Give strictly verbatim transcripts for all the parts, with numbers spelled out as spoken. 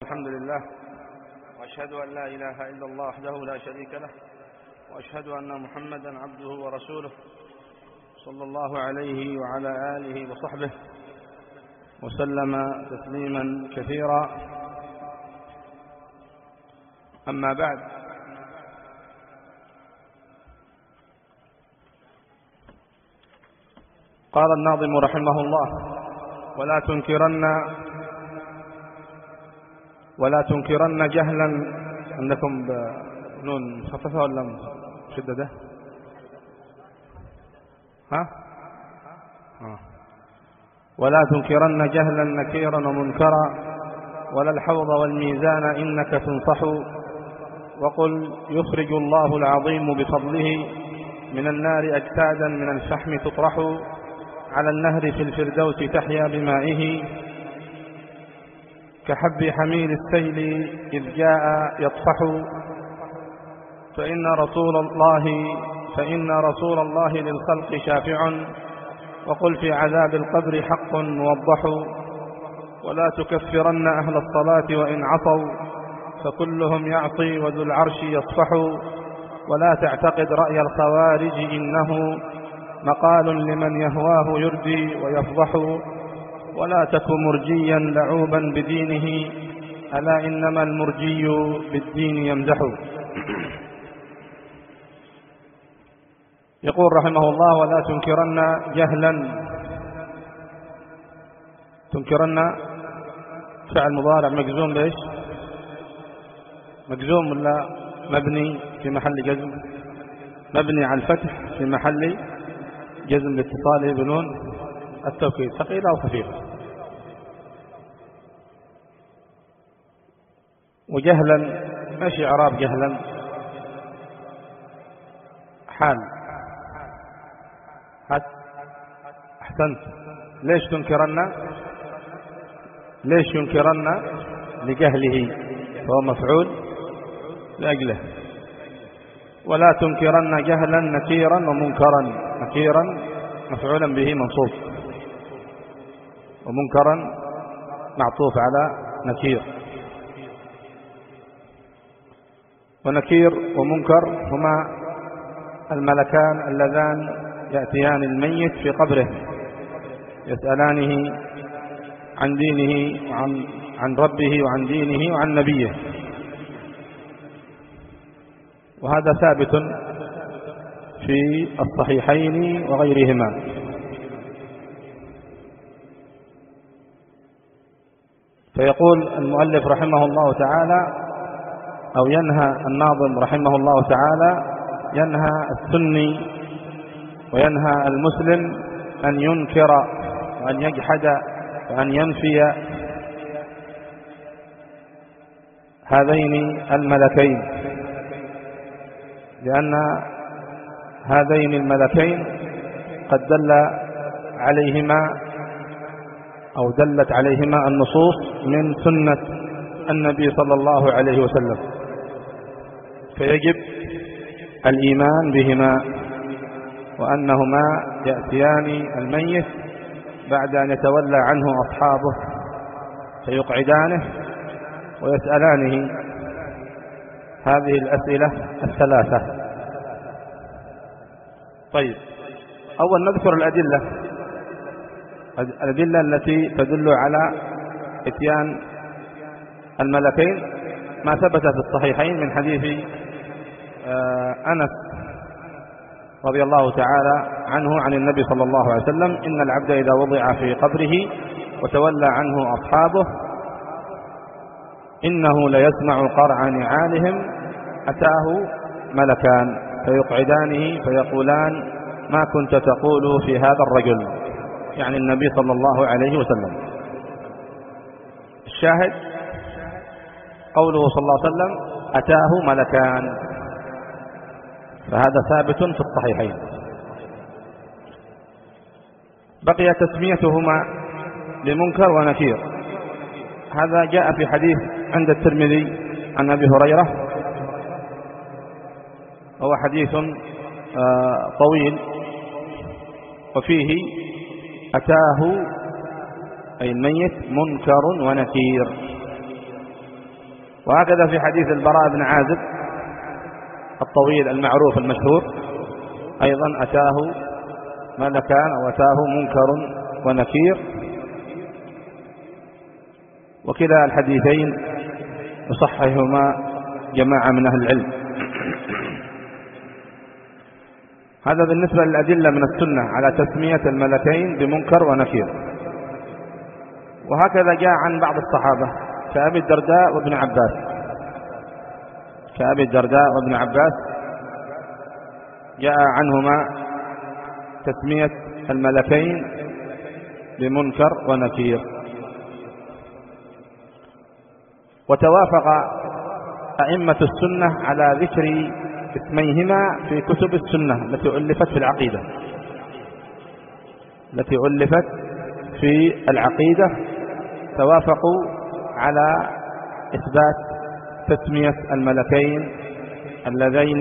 الحمد لله، وأشهد أن لا إله إلا الله وحده لا شريك له، وأشهد أن محمدا عبده ورسوله صلى الله عليه وعلى آله وصحبه وسلم تسليما كثيرا. أما بعد، قال الناظم رحمه الله: ولا تنكرن ولا تنكرن جهلا. عندكم بنون مخففة ولا مشددة؟ ها؟ آه. ولا تنكرن جهلا نكيرا ومنكرا، ولا الحوض والميزان إنك تنصح. وقل يخرج الله العظيم بفضله من النار أجسادا من الفحم تطرح، على النهر في الفردوس تحيا بمائه، كحب حميل السيل إذ جاء يطفح. فإن رسول الله فإن رسول الله للخلق شافع، وقل في عذاب القبر حق موضح. ولا تكفرن أهل الصلاة وإن عصوا، فكلهم يعصي وذو العرش يصفح. ولا تعتقد رأي الخوارج إنه مقال لمن يهواه يردي ويفضح. ولا تك مرجيا لعوبا بدينه، ألا إنما المرجي بالدين يمزح. يقول رحمه الله: ولا تنكرن جهلا. تنكرن فعل مضارع مجزوم بإيش؟ مجزوم ولا مبني في محل جزم؟ مبني على الفتح في محل جزم باتصاله بنون التوكيد، ثقيلة أو خفيفة. وجهلا ماشي إعراب جهلا؟ حال. أحسنت. ليش تنكرن؟ ليش ينكرن؟ لجهله، فهو مفعول لأجله. ولا تنكرن جهلا نكيرا ومنكرا. نكيرا مفعولا به منصوب، ومنكرا معطوف على نكير. ونكير ومنكر هما الملكان اللذان يأتيان الميت في قبره يسألانه عن دينه وعن عن ربه وعن دينه وعن نبيه، وهذا ثابت في الصحيحين وغيرهما. فيقول المؤلف رحمه الله تعالى، أو ينهى الناظم رحمه الله تعالى، ينهى السني وينهى المسلم أن ينكر وأن يجحد وأن ينفي هذين الملكين، لأن هذين الملكين قد دل عليهما أو دلت عليهما النصوص من سنة النبي صلى الله عليه وسلم، فيجب الإيمان بهما، وأنهما يأتيان الميت بعد أن يتولى عنه أصحابه فيقعدانه ويسألانه هذه الأسئلة الثلاثة. طيب، أول نذكر الأدلة الأدلة التي تدل على إتيان الملكين، ما ثبت في الصحيحين من حديث أنس رضي الله تعالى عنه عن النبي صلى الله عليه وسلم: إن العبد إذا وضع في قبره وتولى عنه أصحابه إنه ليسمع قرع نعالهم أتاه ملكان فيقعدانه فيقولان: ما كنت تقول في هذا الرجل، يعني النبي صلى الله عليه وسلم. الشاهد قوله صلى الله عليه وسلم: أتاه ملكان، فهذا ثابت في الصحيحين. بقي تسميتهما لمنكر ونكير. هذا جاء في حديث عند الترمذي عن أبي هريرة، هو حديث طويل، وفيه أتاه أي الميت منكر ونكير. وهكذا في حديث البراء بن عازب الطويل المعروف المشهور أيضا أتاه ملكان أو أتاه منكر ونكير، وكلا الحديثين يصححهما جماعة من أهل العلم. هذا بالنسبة للأدلة من السنة على تسمية الملكين بمنكر ونكير. وهكذا جاء عن بعض الصحابة كأبي الدرداء وابن عباس كأبي الدرداء وابن عباس جاء عنهما تسمية الملكين بمنكر ونكير. وتوافق أئمة السنة على ذكر اسميهما في كتب السنة التي ألفت في العقيدة التي ألفت في العقيدة توافقوا على إثبات تسمية الملكين اللذين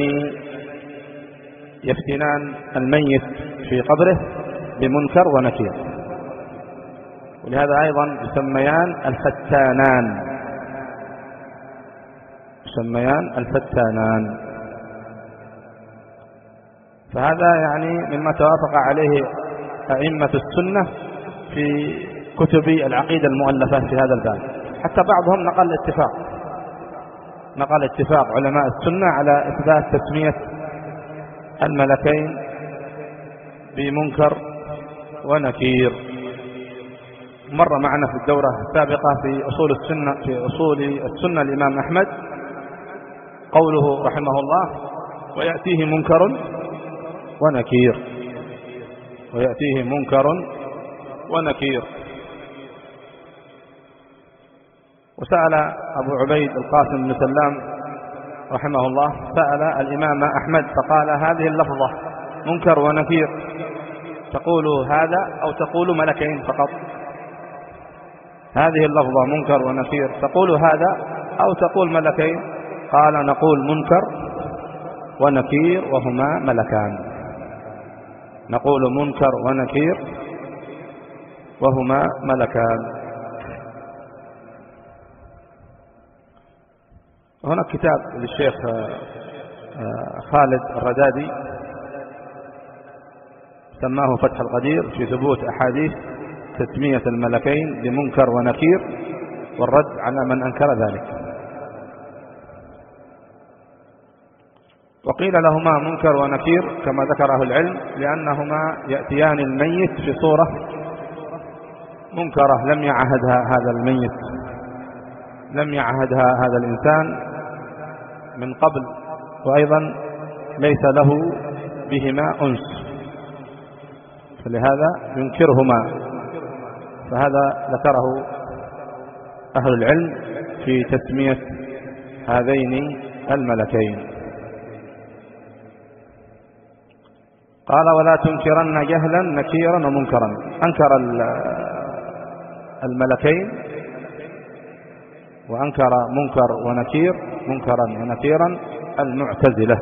يفتنان الميت في قبره بمنكر ونكير، ولهذا أيضا يسميان الفتانان يسميان الفتانان فهذا يعني مما توافق عليه أئمة السنة في كتب العقيدة المؤلفة في هذا الباب. حتى بعضهم نقل اتفاق نقل اتفاق علماء السنة على إثبات تسمية الملكين بمنكر ونكير. مر معنا في الدورة السابقة في أصول السنة في أصول السنة الإمام أحمد قوله رحمه الله: ويأتيه منكر ونكير ويأتيه منكر ونكير. وسأل أبو عبيد القاسم بن سلام رحمه الله سأل الإمام أحمد فقال: هذه اللفظة منكر ونكير تقول هذا أو تقول ملكين فقط؟ هذه اللفظة منكر ونكير تقول هذا أو تقول ملكين؟ قال: نقول منكر ونكير وهما ملكان نقول منكر ونكير وهما ملكان. هناك كتاب للشيخ خالد الردادي سماه فتح القدير في ثبوت أحاديث تسمية الملكين بمنكر ونكير والرد على من أنكر ذلك. وقيل لهما منكر ونكير كما ذكره العلم لأنهما يأتيان الميت في صورة منكرة لم يعهدها هذا الميت لم يعهدها هذا الإنسان من قبل، وأيضا ليس له بهما أنس، فلهذا ينكرهما. فهذا ذكره أهل العلم في تسمية هذين الملكين. قال: ولا تنكرن جهلا نكيرا ومنكرا. أنكر الملكين وأنكر منكر ونكير منكرا ونكيرا المعتزلة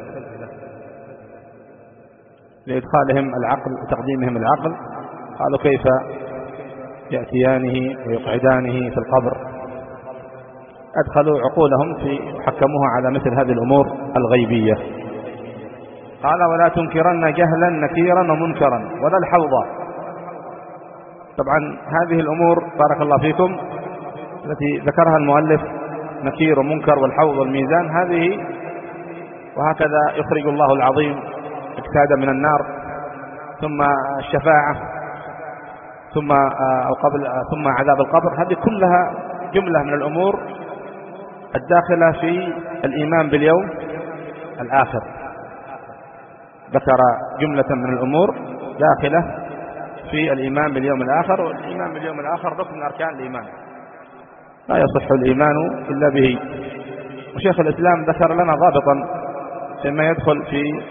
لإدخالهم العقل وتقديمهم العقل. قالوا: كيف يأتيانه ويقعدانه في القبر؟ أدخلوا عقولهم في حكموها على مثل هذه الأمور الغيبية. قال: ولا تنكرن جهلا نكيرا ومنكرا ولا الحوض. طبعا هذه الأمور بارك الله فيكم التي ذكرها المؤلف نكير ومنكر والحوض والميزان هذه، وهكذا يخرج الله العظيم اجتهاد من النار، ثم الشفاعة، ثم أو قبل ثم عذاب القبر، هذه كلها جملة من الأمور الداخلة في الإيمان باليوم الآخر. ذكر جملة من الأمور داخلة في الإيمان باليوم الآخر، والإيمان باليوم الآخر ركن من أركان الإيمان لا يصح الإيمان إلا به. وشيخ الإسلام ذكر لنا ضابطا فيما يدخل في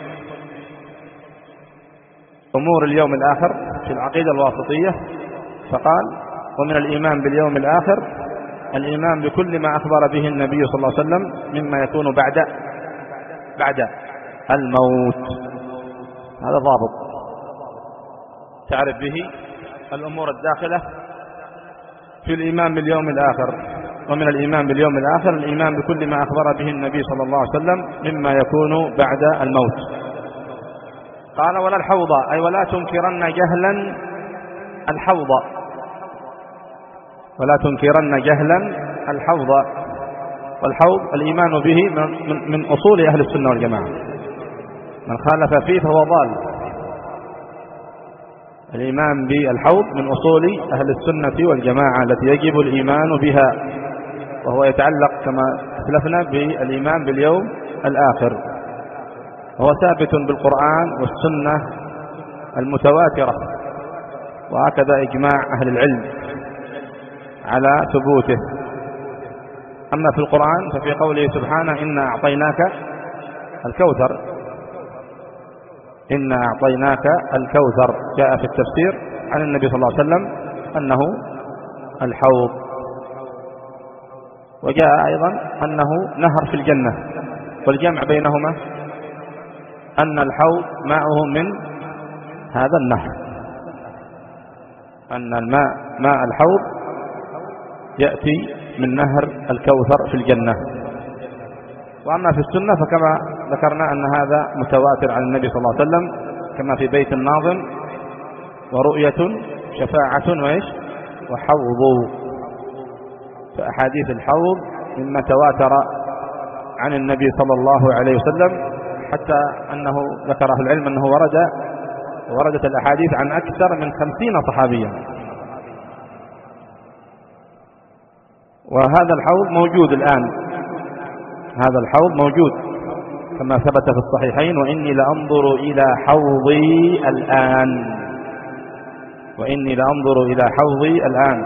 أمور اليوم الآخر في العقيدة الواسطية، فقال: ومن الإيمان باليوم الآخر الإيمان بكل ما أخبر به النبي صلى الله عليه وسلم مما يكون بعد بعد الموت. هذا ضابط تعرف به الأمور الداخلة في الإيمان باليوم الآخر. ومن الإيمان باليوم الآخر الإيمان بكل ما أخبر به النبي صلى الله عليه وسلم مما يكون بعد الموت. قال ولا الحوض، أي ولا تنكرن جهلا الحوض، ولا تنكرن جهلا الحوض. والحوض الإيمان به من, من أصول أهل السنة والجماعة، من خالف فيه فهو ضال. الإيمان بالحوض من أصول أهل السنة والجماعة التي يجب الإيمان بها، وهو يتعلق كما أسلفنا بالإيمان باليوم الآخر، وهو ثابت بالقرآن والسنة المتواترة، وهكذا إجماع أهل العلم على ثبوته. أما في القرآن ففي قوله سبحانه إنا أعطيناك الكوثر، إنا أعطيناك الكوثر، جاء في التفسير عن النبي صلى الله عليه وسلم أنه الحوض، وجاء أيضا أنه نهر في الجنة. والجمع بينهما أن الحوض ماءه من هذا النهر، أن الماء ماء الحوض يأتي من نهر الكوثر في الجنة. وأما في السنة فكما ذكرنا أن هذا متواتر عن النبي صلى الله عليه وسلم، كما في بيت الناظم ورؤية شفاعة وإيش وحوض. فأحاديث الحوض مما تواتر عن النبي صلى الله عليه وسلم، حتى أنه ذكره العلم أنه ورد وردت الأحاديث عن أكثر من خمسين صحابيا. وهذا الحوض موجود الآن، هذا الحوض موجود كما ثبت في الصحيحين: وإني لأنظر إلى حوضي الآن، وإني لأنظر إلى حوضي الآن.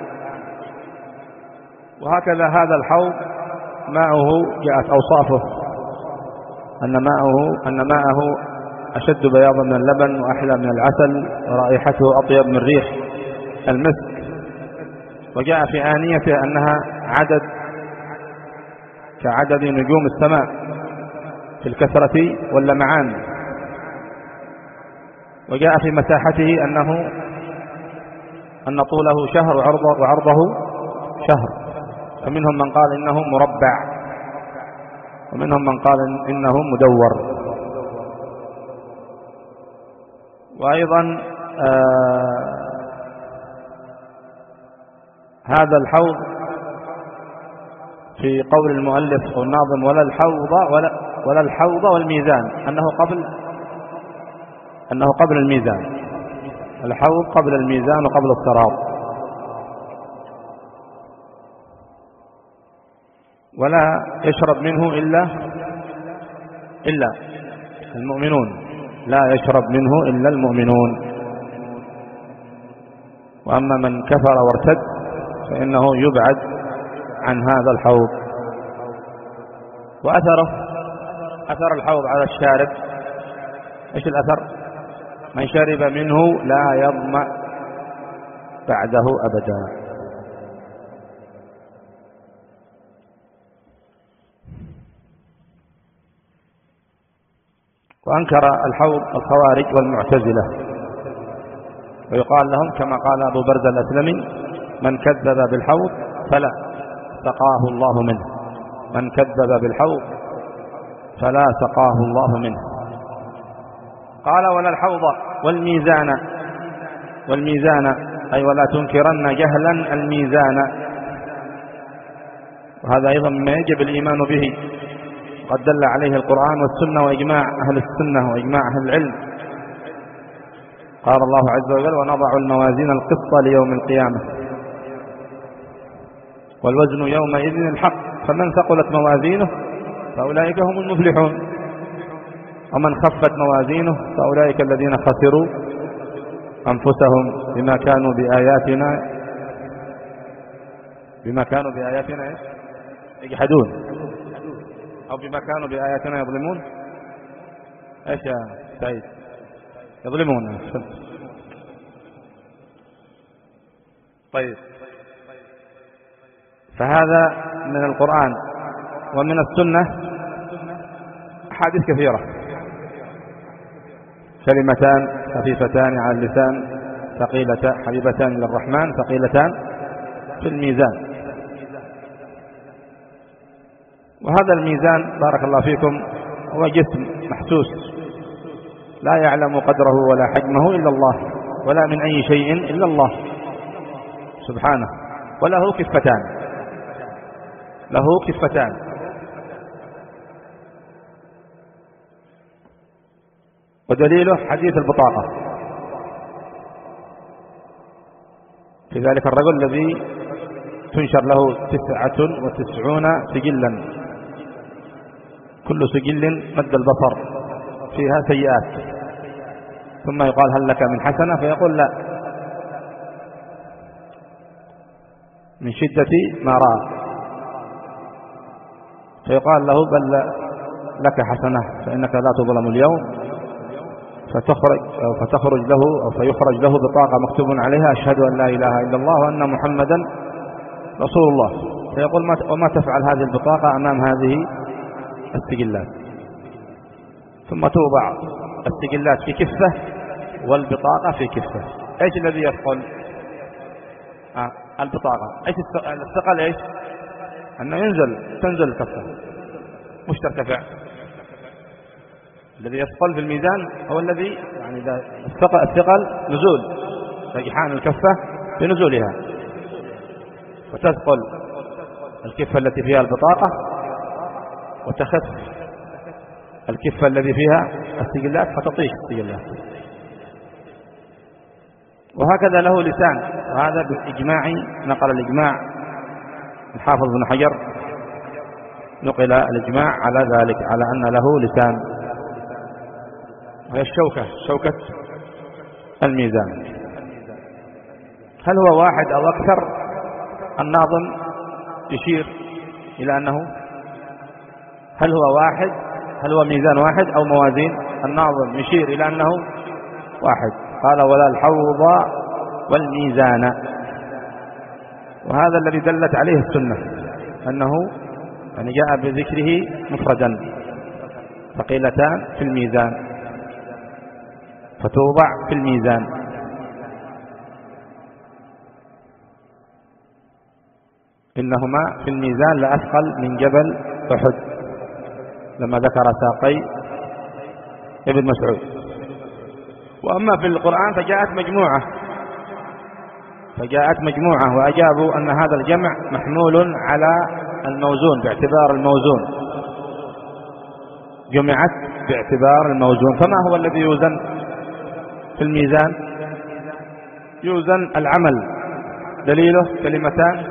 وهكذا هذا الحوض ماءه جاءت أوصافه أن ماءه أن ماءه أشد بياضا من اللبن وأحلى من العسل ورائحته أطيب من ريح المسك. وجاء في آنيته أنها عدد كعدد نجوم السماء في الكثرة واللمعان. وجاء في مساحته أنه أن طوله شهر وعرضه, وعرضه شهر. فمنهم من قال إنه مربع، ومنهم من قال إنه مدور. وأيضا آه هذا الحوض في قول المؤلف أو الناظم: ولا الحوض ولا, ولا الحوض والميزان، أنه قبل أنه قبل الميزان. الحوض قبل الميزان وقبل الصراط. ولا يشرب منه إلا إلا المؤمنون، لا يشرب منه إلا المؤمنون. وأما من كفر وارتد فإنه يبعد عن هذا الحوض. وأثره أثر الحوض على الشارب، إيش الأثر؟ من شرب منه لا يظمأ بعده أبدا. وأنكر الحوض الخوارج والمعتزلة، ويقال لهم كما قال أبو برزة الأسلمي: من كذب بالحوض فلا سقاه الله منه، من كذب بالحوض فلا سقاه الله منه. قال ولا الحوض والميزان، والميزان أي ولا تنكرن جهلا الميزان. وهذا أيضا مما يجب الإيمان به، قد دل عليه القرآن والسنة وإجماع أهل السنة وإجماع أهل العلم. قال الله عز وجل: ونضع الموازين القسط ليوم القيامة والوزن يومئذ الحق فمن ثقلت موازينه فأولئك هم المفلحون ومن خفت موازينه فأولئك الذين خسروا أنفسهم بما كانوا بآياتنا بما كانوا بآياتنا يجحدون أو بما كانوا بآياتنا يظلمون. إيش يا سعيد؟ يظلمون. طيب، فهذا من القرآن. ومن السنة أحاديث كثيرة: كلمتان خفيفتان على اللسان ثقيلتان حبيبتان إلى الرحمن ثقيلتان في الميزان. وهذا الميزان بارك الله فيكم هو جسم محسوس لا يعلم قدره ولا حجمه إلا الله، ولا من أي شيء إلا الله سبحانه، وله كفتان، له كفتان. ودليله حديث البطاقة في ذلك الرجل الذي تنشر له تسعة وتسعون سجلا، كل سجل مد البصر فيها سيئات، ثم يقال هل لك من حسنة؟ فيقول لا، من شدة ما رأى، فيقال له بل لك حسنة فإنك لا تظلم اليوم، فتخرج أو فتخرج له أو فيخرج له بطاقة مكتوب عليها أشهد أن لا إله إلا الله وأن محمدا رسول الله، فيقول وما تفعل هذه البطاقة أمام هذه السجلات؟ ثم توضع السجلات في كفة والبطاقة في كفة. ايش الذي يثقل؟ آه البطاقة. ايش الثقل؟ ايش؟ انه ينزل تنزل الكفة مش ترتفع. الذي يثقل في الميزان هو الذي يعني اذا الثقل, الثقل نزول رجحان الكفة بنزولها، وتثقل الكفة التي فيها البطاقة وتخف الكفة التي فيها السجلات فتطيش السجلات. وهكذا له لسان، وهذا بالإجماع نقل الإجماع الحافظ بن حجر، نقل الإجماع على ذلك، على أن له لسان، وهي الشوكة، شوكة الميزان. هل هو واحد أو أكثر؟ الناظم يشير إلى أنه هل هو واحد، هل هو ميزان واحد أو موازين؟ الناظم يشير إلى أنه واحد، قال ولا الحوض والميزان، وهذا الذي دلت عليه السنة، أنه يعني جاء بذكره مفردا، ثقيلتان في الميزان فتوضع في الميزان. إنهما في الميزان لأثقل من جبل أحد، لما ذكر ساقي ابن مسعود. وأما في القرآن فجاءت مجموعة فجاءت مجموعة وأجابوا أن هذا الجمع محمول على الموزون باعتبار الموزون، جمعت باعتبار الموزون. فما هو الذي يوزن في الميزان؟ يوزن العمل، دليله كلمتان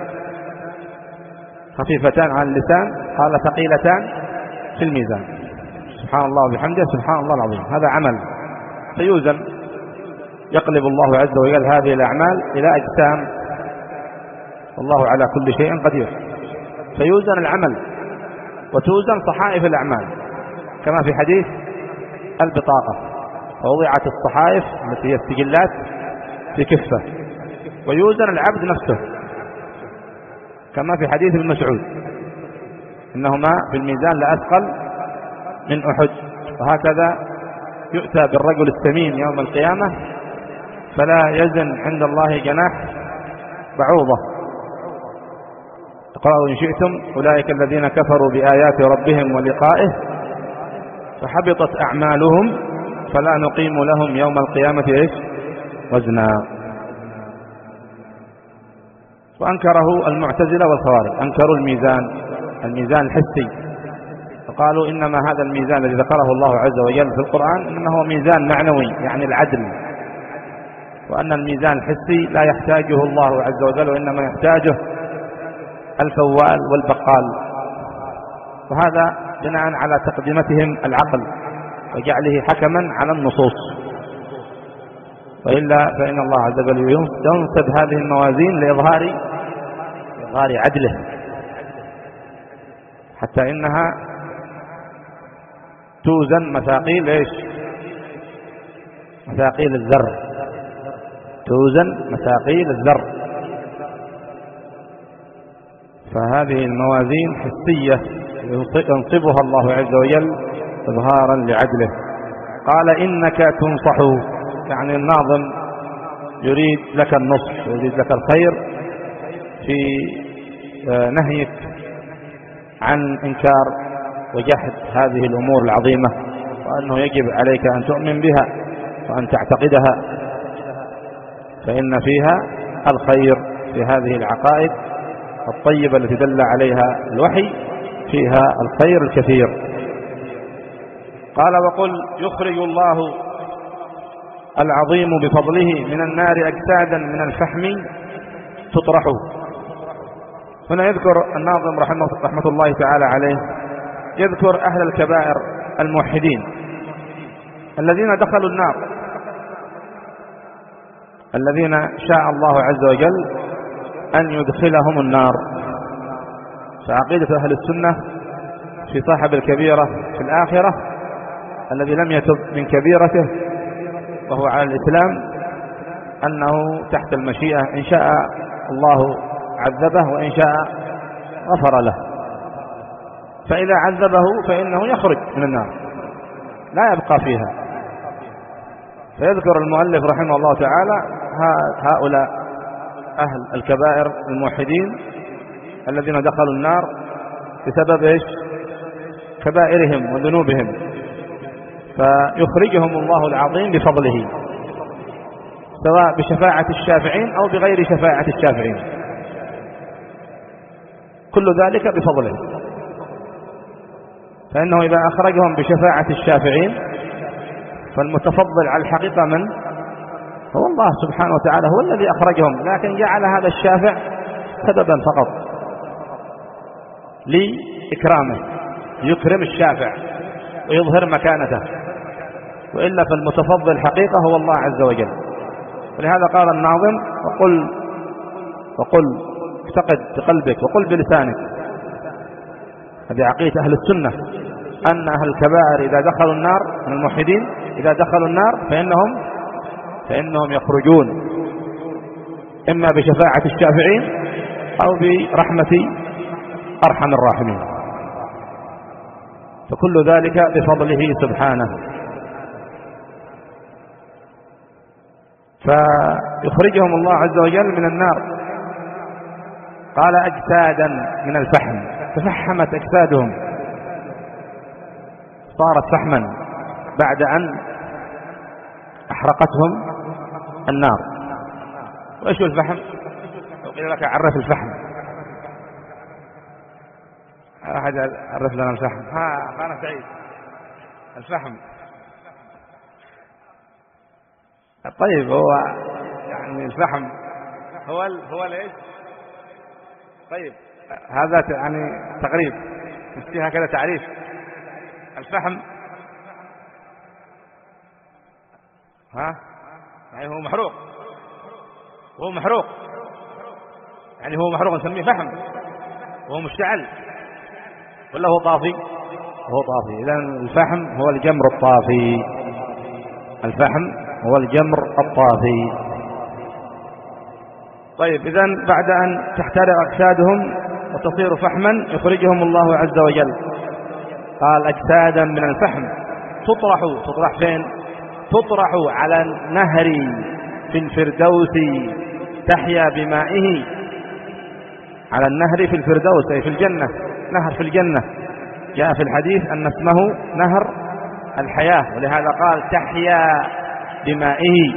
خفيفتان على اللسان، قال ثقيلتان في الميزان، سبحان الله وبحمده سبحان الله العظيم، هذا عمل فيوزن. يقلب الله عز وجل هذه الأعمال إلى أجسام، والله على كل شيء قدير، فيوزن العمل وتوزن صحائف الأعمال، كما في حديث البطاقة، فوضعت الصحائف التي هي السجلات في كفة، ويوزن العبد نفسه كما في حديث ابن مسعود إنهما في الميزان لأثقل من أحد. وهكذا يؤتى بالرجل السمين يوم القيامة فلا يزن عند الله جناح بعوضة. اقرأوا إن شئتم أولئك الذين كفروا بآيات ربهم ولقائه فحبطت أعمالهم فلا نقيم لهم يوم القيامة إيش وزنا. وأنكره المعتزلة والخوارج، أنكروا الميزان الميزان الحسي، فقالوا إنما هذا الميزان الذي ذكره الله عز وجل في القرآن إنما هو ميزان معنوي يعني العدل، وأن الميزان الحسي لا يحتاجه الله عز وجل وإنما يحتاجه الفوال والبقال. وهذا بناء على تقدمتهم العقل وجعله حكما على النصوص، وإلا فإن الله عز وجل ينصب هذه الموازين لإظهار إظهار عدله، حتى إنها توزن مثاقيل إيش؟ مثاقيل الذر، توزن مثاقيل الذر. فهذه الموازين حسية ينصبها الله عز وجل إظهارا لعدله. قال إنك تنصح، يعني الناظم يريد لك النصح، يريد لك الخير في نهيك عن إنكار وجحد هذه الأمور العظيمة، وأنه يجب عليك أن تؤمن بها وأن تعتقدها، فإن فيها الخير في هذه العقائد الطيبة التي دل عليها الوحي، فيها الخير الكثير. قال: وقل يخرج الله العظيم بفضله من النار أجسادا من الفحم تطرح. هنا يذكر الناظم رحمه, رحمة الله تعالى عليه، يذكر أهل الكبائر الموحدين الذين دخلوا النار، الذين شاء الله عز وجل أن يدخلهم النار. فعقيدة أهل السنة في صاحب الكبيرة في الآخرة الذي لم يتب من كبيرته وهو على الإسلام أنه تحت المشيئة، إن شاء الله عذبه وإن شاء غفر له. فإذا عذبه فإنه يخرج من النار لا يبقى فيها. فيذكر المؤلف رحمه الله تعالى هؤلاء أهل الكبائر الموحدين الذين دخلوا النار بسبب إيش؟ كبائرهم وذنوبهم، فيخرجهم الله العظيم بفضله، سواء بشفاعة الشافعين أو بغير شفاعة الشافعين، كل ذلك بفضله. فإنه إذا أخرجهم بشفاعة الشافعين فالمتفضل على الحقيقة من هو الله سبحانه وتعالى، هو الذي أخرجهم، لكن جعل هذا الشافع سببا فقط لإكرامه، يكرم الشافع ويظهر مكانته، وإلا فالمتفضل حقيقة هو الله عز وجل. ولهذا قال الناظم: وقل وقل اعتقد بقلبك وقل بلسانك. هذه عقيدة أهل السنة، أن أهل الكبائر إذا دخلوا النار من الموحدين إذا دخلوا النار فإنهم فإنهم يخرجون إما بشفاعة الشافعين أو برحمة أرحم الراحمين، فكل ذلك بفضله سبحانه. فيخرجهم الله عز وجل من النار. قال: أجسادا من الفحم، تفحمت أجسادهم، صارت فحما بعد أن أحرقتهم النار. وإيش الفحم؟ لو قيل لك عرف الفحم، أحد عرف لنا الفحم. ها أخانا سعيد، الفحم. طيب، هو يعني الفحم هو ال... هو ليش؟ طيب، هذا يعني تقريب نسيها كذا تعريف. الفحم ها يعني هو محروق، وهو محروق يعني هو محروق نسميه فحم، وهو مشتعل ولا هو طافي؟ هو طافي. إذن الفحم هو الجمر الطافي، الفحم هو الجمر الطافي. طيب، إذن بعد أن تحترق أجسادهم وتصير فحما يخرجهم الله عز وجل. قال: أجسادا من الفحم تطرح. تطرح فين؟ تطرح على النهر في الفردوس تحيا بمائه. على النهر في الفردوس أي في الجنة، نهر في الجنة. جاء في الحديث أن اسمه نهر الحياة، ولهذا قال: تحيا بمائه،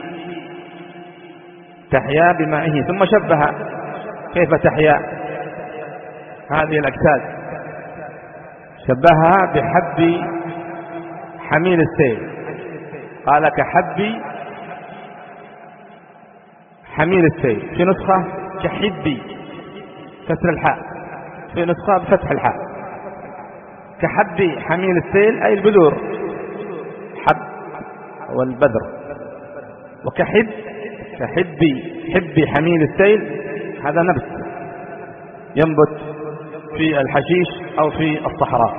تحيا بمائه. ثم شبه كيف تحيا هذه الأجساد، شبهها بحب حميل السيل. قال: كحب حميل السيل. في نسخة كحبي كسر الحاء، في نسخة بفتح الحاء. كحب حميل السيل أي البذور، حب والبذر. وكحب كحب حب حميل السيل هذا نبت ينبت في الحشيش أو في الصحراء.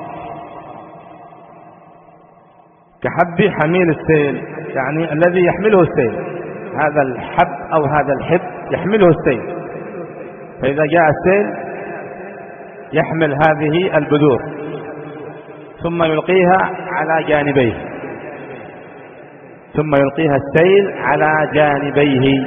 كحب حميل السيل يعني الذي يحمله السيل، هذا الحب أو هذا الحب يحمله السيل. فإذا جاء السيل يحمل هذه البذور ثم يلقيها على جانبيه، ثم يلقيها السيل على جانبيه،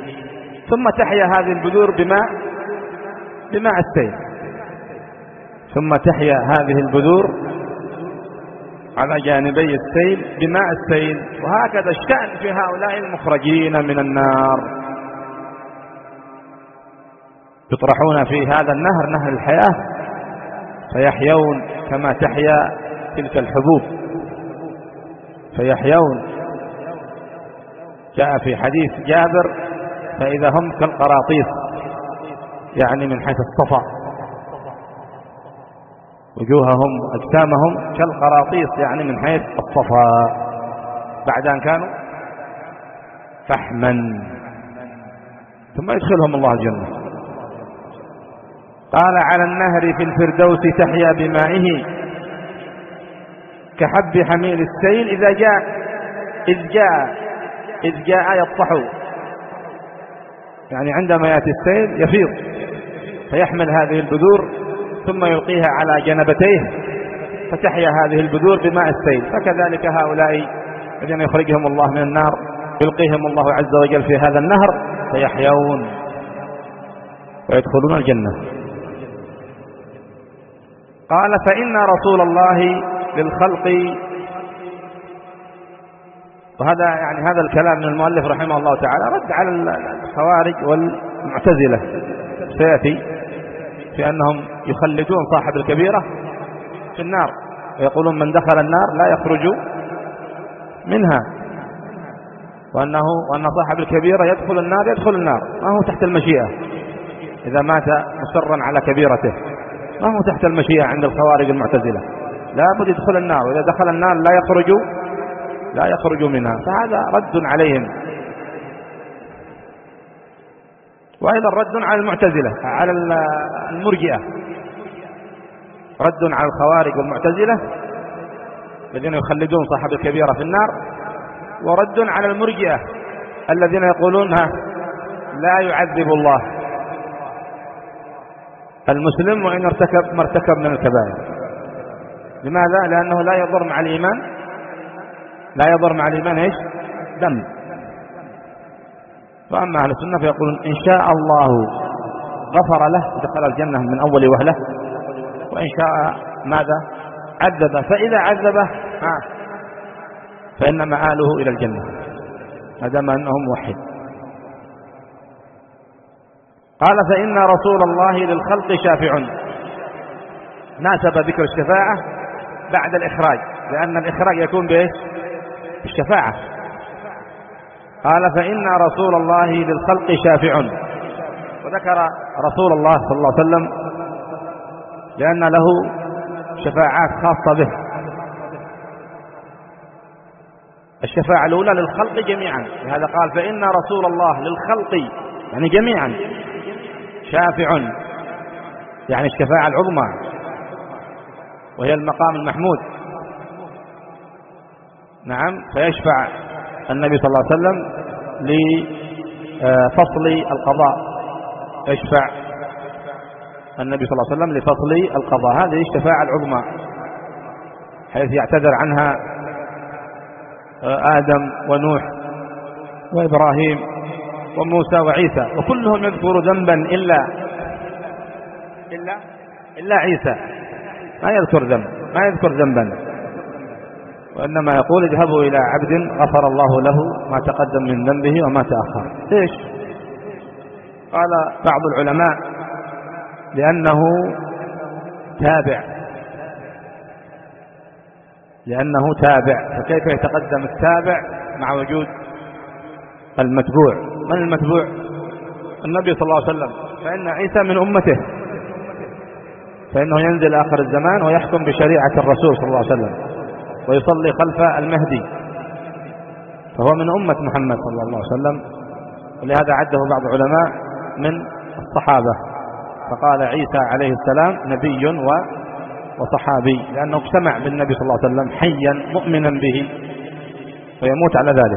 ثم تحيا هذه البذور بماء بماء السيل. ثم تحيا هذه البذور على جانبي السيل بماء السيل. وهكذا الشأن في هؤلاء المخرجين من النار، يطرحون في هذا النهر، نهر الحياة، فيحيون كما تحيا تلك الحبوب، فيحيون. جاء في حديث جابر: فإذا هم كالقراطيس، يعني من حيث الصفا، وجوههم أجسامهم كالقراطيس، يعني من حيث الصفا، بعد أن كانوا فحما، ثم يدخلهم الله الجنة. قال: على النهر في الفردوس تحيا بمائه كحب حميل السيل إذا جاء إذ جاء إذ جاء يطفح، يعني عندما يأتي السيل يفيض فيحمل هذه البذور ثم يلقيها على جنبتيه فتحيا هذه البذور بماء السيل. فكذلك هؤلاء الذين يخرجهم الله من النار يلقيهم الله عز وجل في هذا النهر فيحيون ويدخلون الجنة. قال: فإن رسول الله للخلق، وهذا يعني هذا الكلام من المؤلف رحمه الله تعالى رد على الخوارج والمعتزلة، سيأتي في أنهم يخلدون صاحب الكبيرة في النار، ويقولون من دخل النار لا يخرج منها، وأنه وأن صاحب الكبيرة يدخل النار يدخل النار ما هو تحت المشيئة، إذا مات مصرا على كبيرته ما هو تحت المشيئة عند الخوارج المعتزلة، لا بد يدخل النار، وإذا دخل النار لا يخرج لا يخرج منها، فهذا رد عليهم. وأيضا رد على المعتزلة، على المرجئة، رد على الخوارج والمعتزلة الذين يخلدون صاحب الكبيرة في النار، ورد على المرجئة الذين يقولون لا يعذب الله المسلم وإن ارتكب ما ارتكب من الكبائر. لماذا؟ لأنه لا يضر مع الإيمان لا يضر مع الإيمان إيش؟ ذنب. وأما أهل السنة فيقولون إن شاء الله غفر له ودخل الجنة من أول وهلة، وإن شاء ماذا؟ عذبه، فإذا عذبه آه فإن مآله إلى الجنة ما دام أنه موحد. قال: فإن رسول الله للخلق شافع. ناسب ذكر الشفاعة بعد الإخراج، لأن الإخراج يكون بإيش؟ بالشفاعة. قال: فإن رسول الله للخلق شافع. وذكر رسول الله صلى الله عليه وسلم لأن له شفاعات خاصة به. الشفاعة الأولى للخلق جميعا، لهذا قال: فإن رسول الله للخلق، يعني جميعا، شافع، يعني الشفاعة العظمى، وهي المقام المحمود. نعم، فيشفع النبي صلى الله عليه وسلم لفصل القضاء، يشفع النبي صلى الله عليه وسلم لفصل القضاء، هذه الشفاعة العظمى، حيث يعتذر عنها آدم ونوح وإبراهيم وموسى وعيسى، وكلهم يذكر ذنبا إلا إلا إلا عيسى، ما يذكر ذنب ما يذكر ذنبا، وإنما يقول: اذهبوا إلى عبد غفر الله له ما تقدم من ذنبه وما تأخر. ليش؟ قال بعض العلماء: لأنه تابع لأنه تابع فكيف يتقدم التابع مع وجود المتبوع؟ من المتبوع؟ النبي صلى الله عليه وسلم، فإن عيسى من أمته، فإنه ينزل آخر الزمان ويحكم بشريعة الرسول صلى الله عليه وسلم ويصلي خلف المهدي، فهو من أمة محمد صلى الله عليه وسلم، ولهذا عده بعض العلماء من الصحابة، فقال عيسى عليه السلام نبي وصحابي، لأنه اجتمع بالنبي صلى الله عليه وسلم حيا مؤمنا به ويموت على ذلك.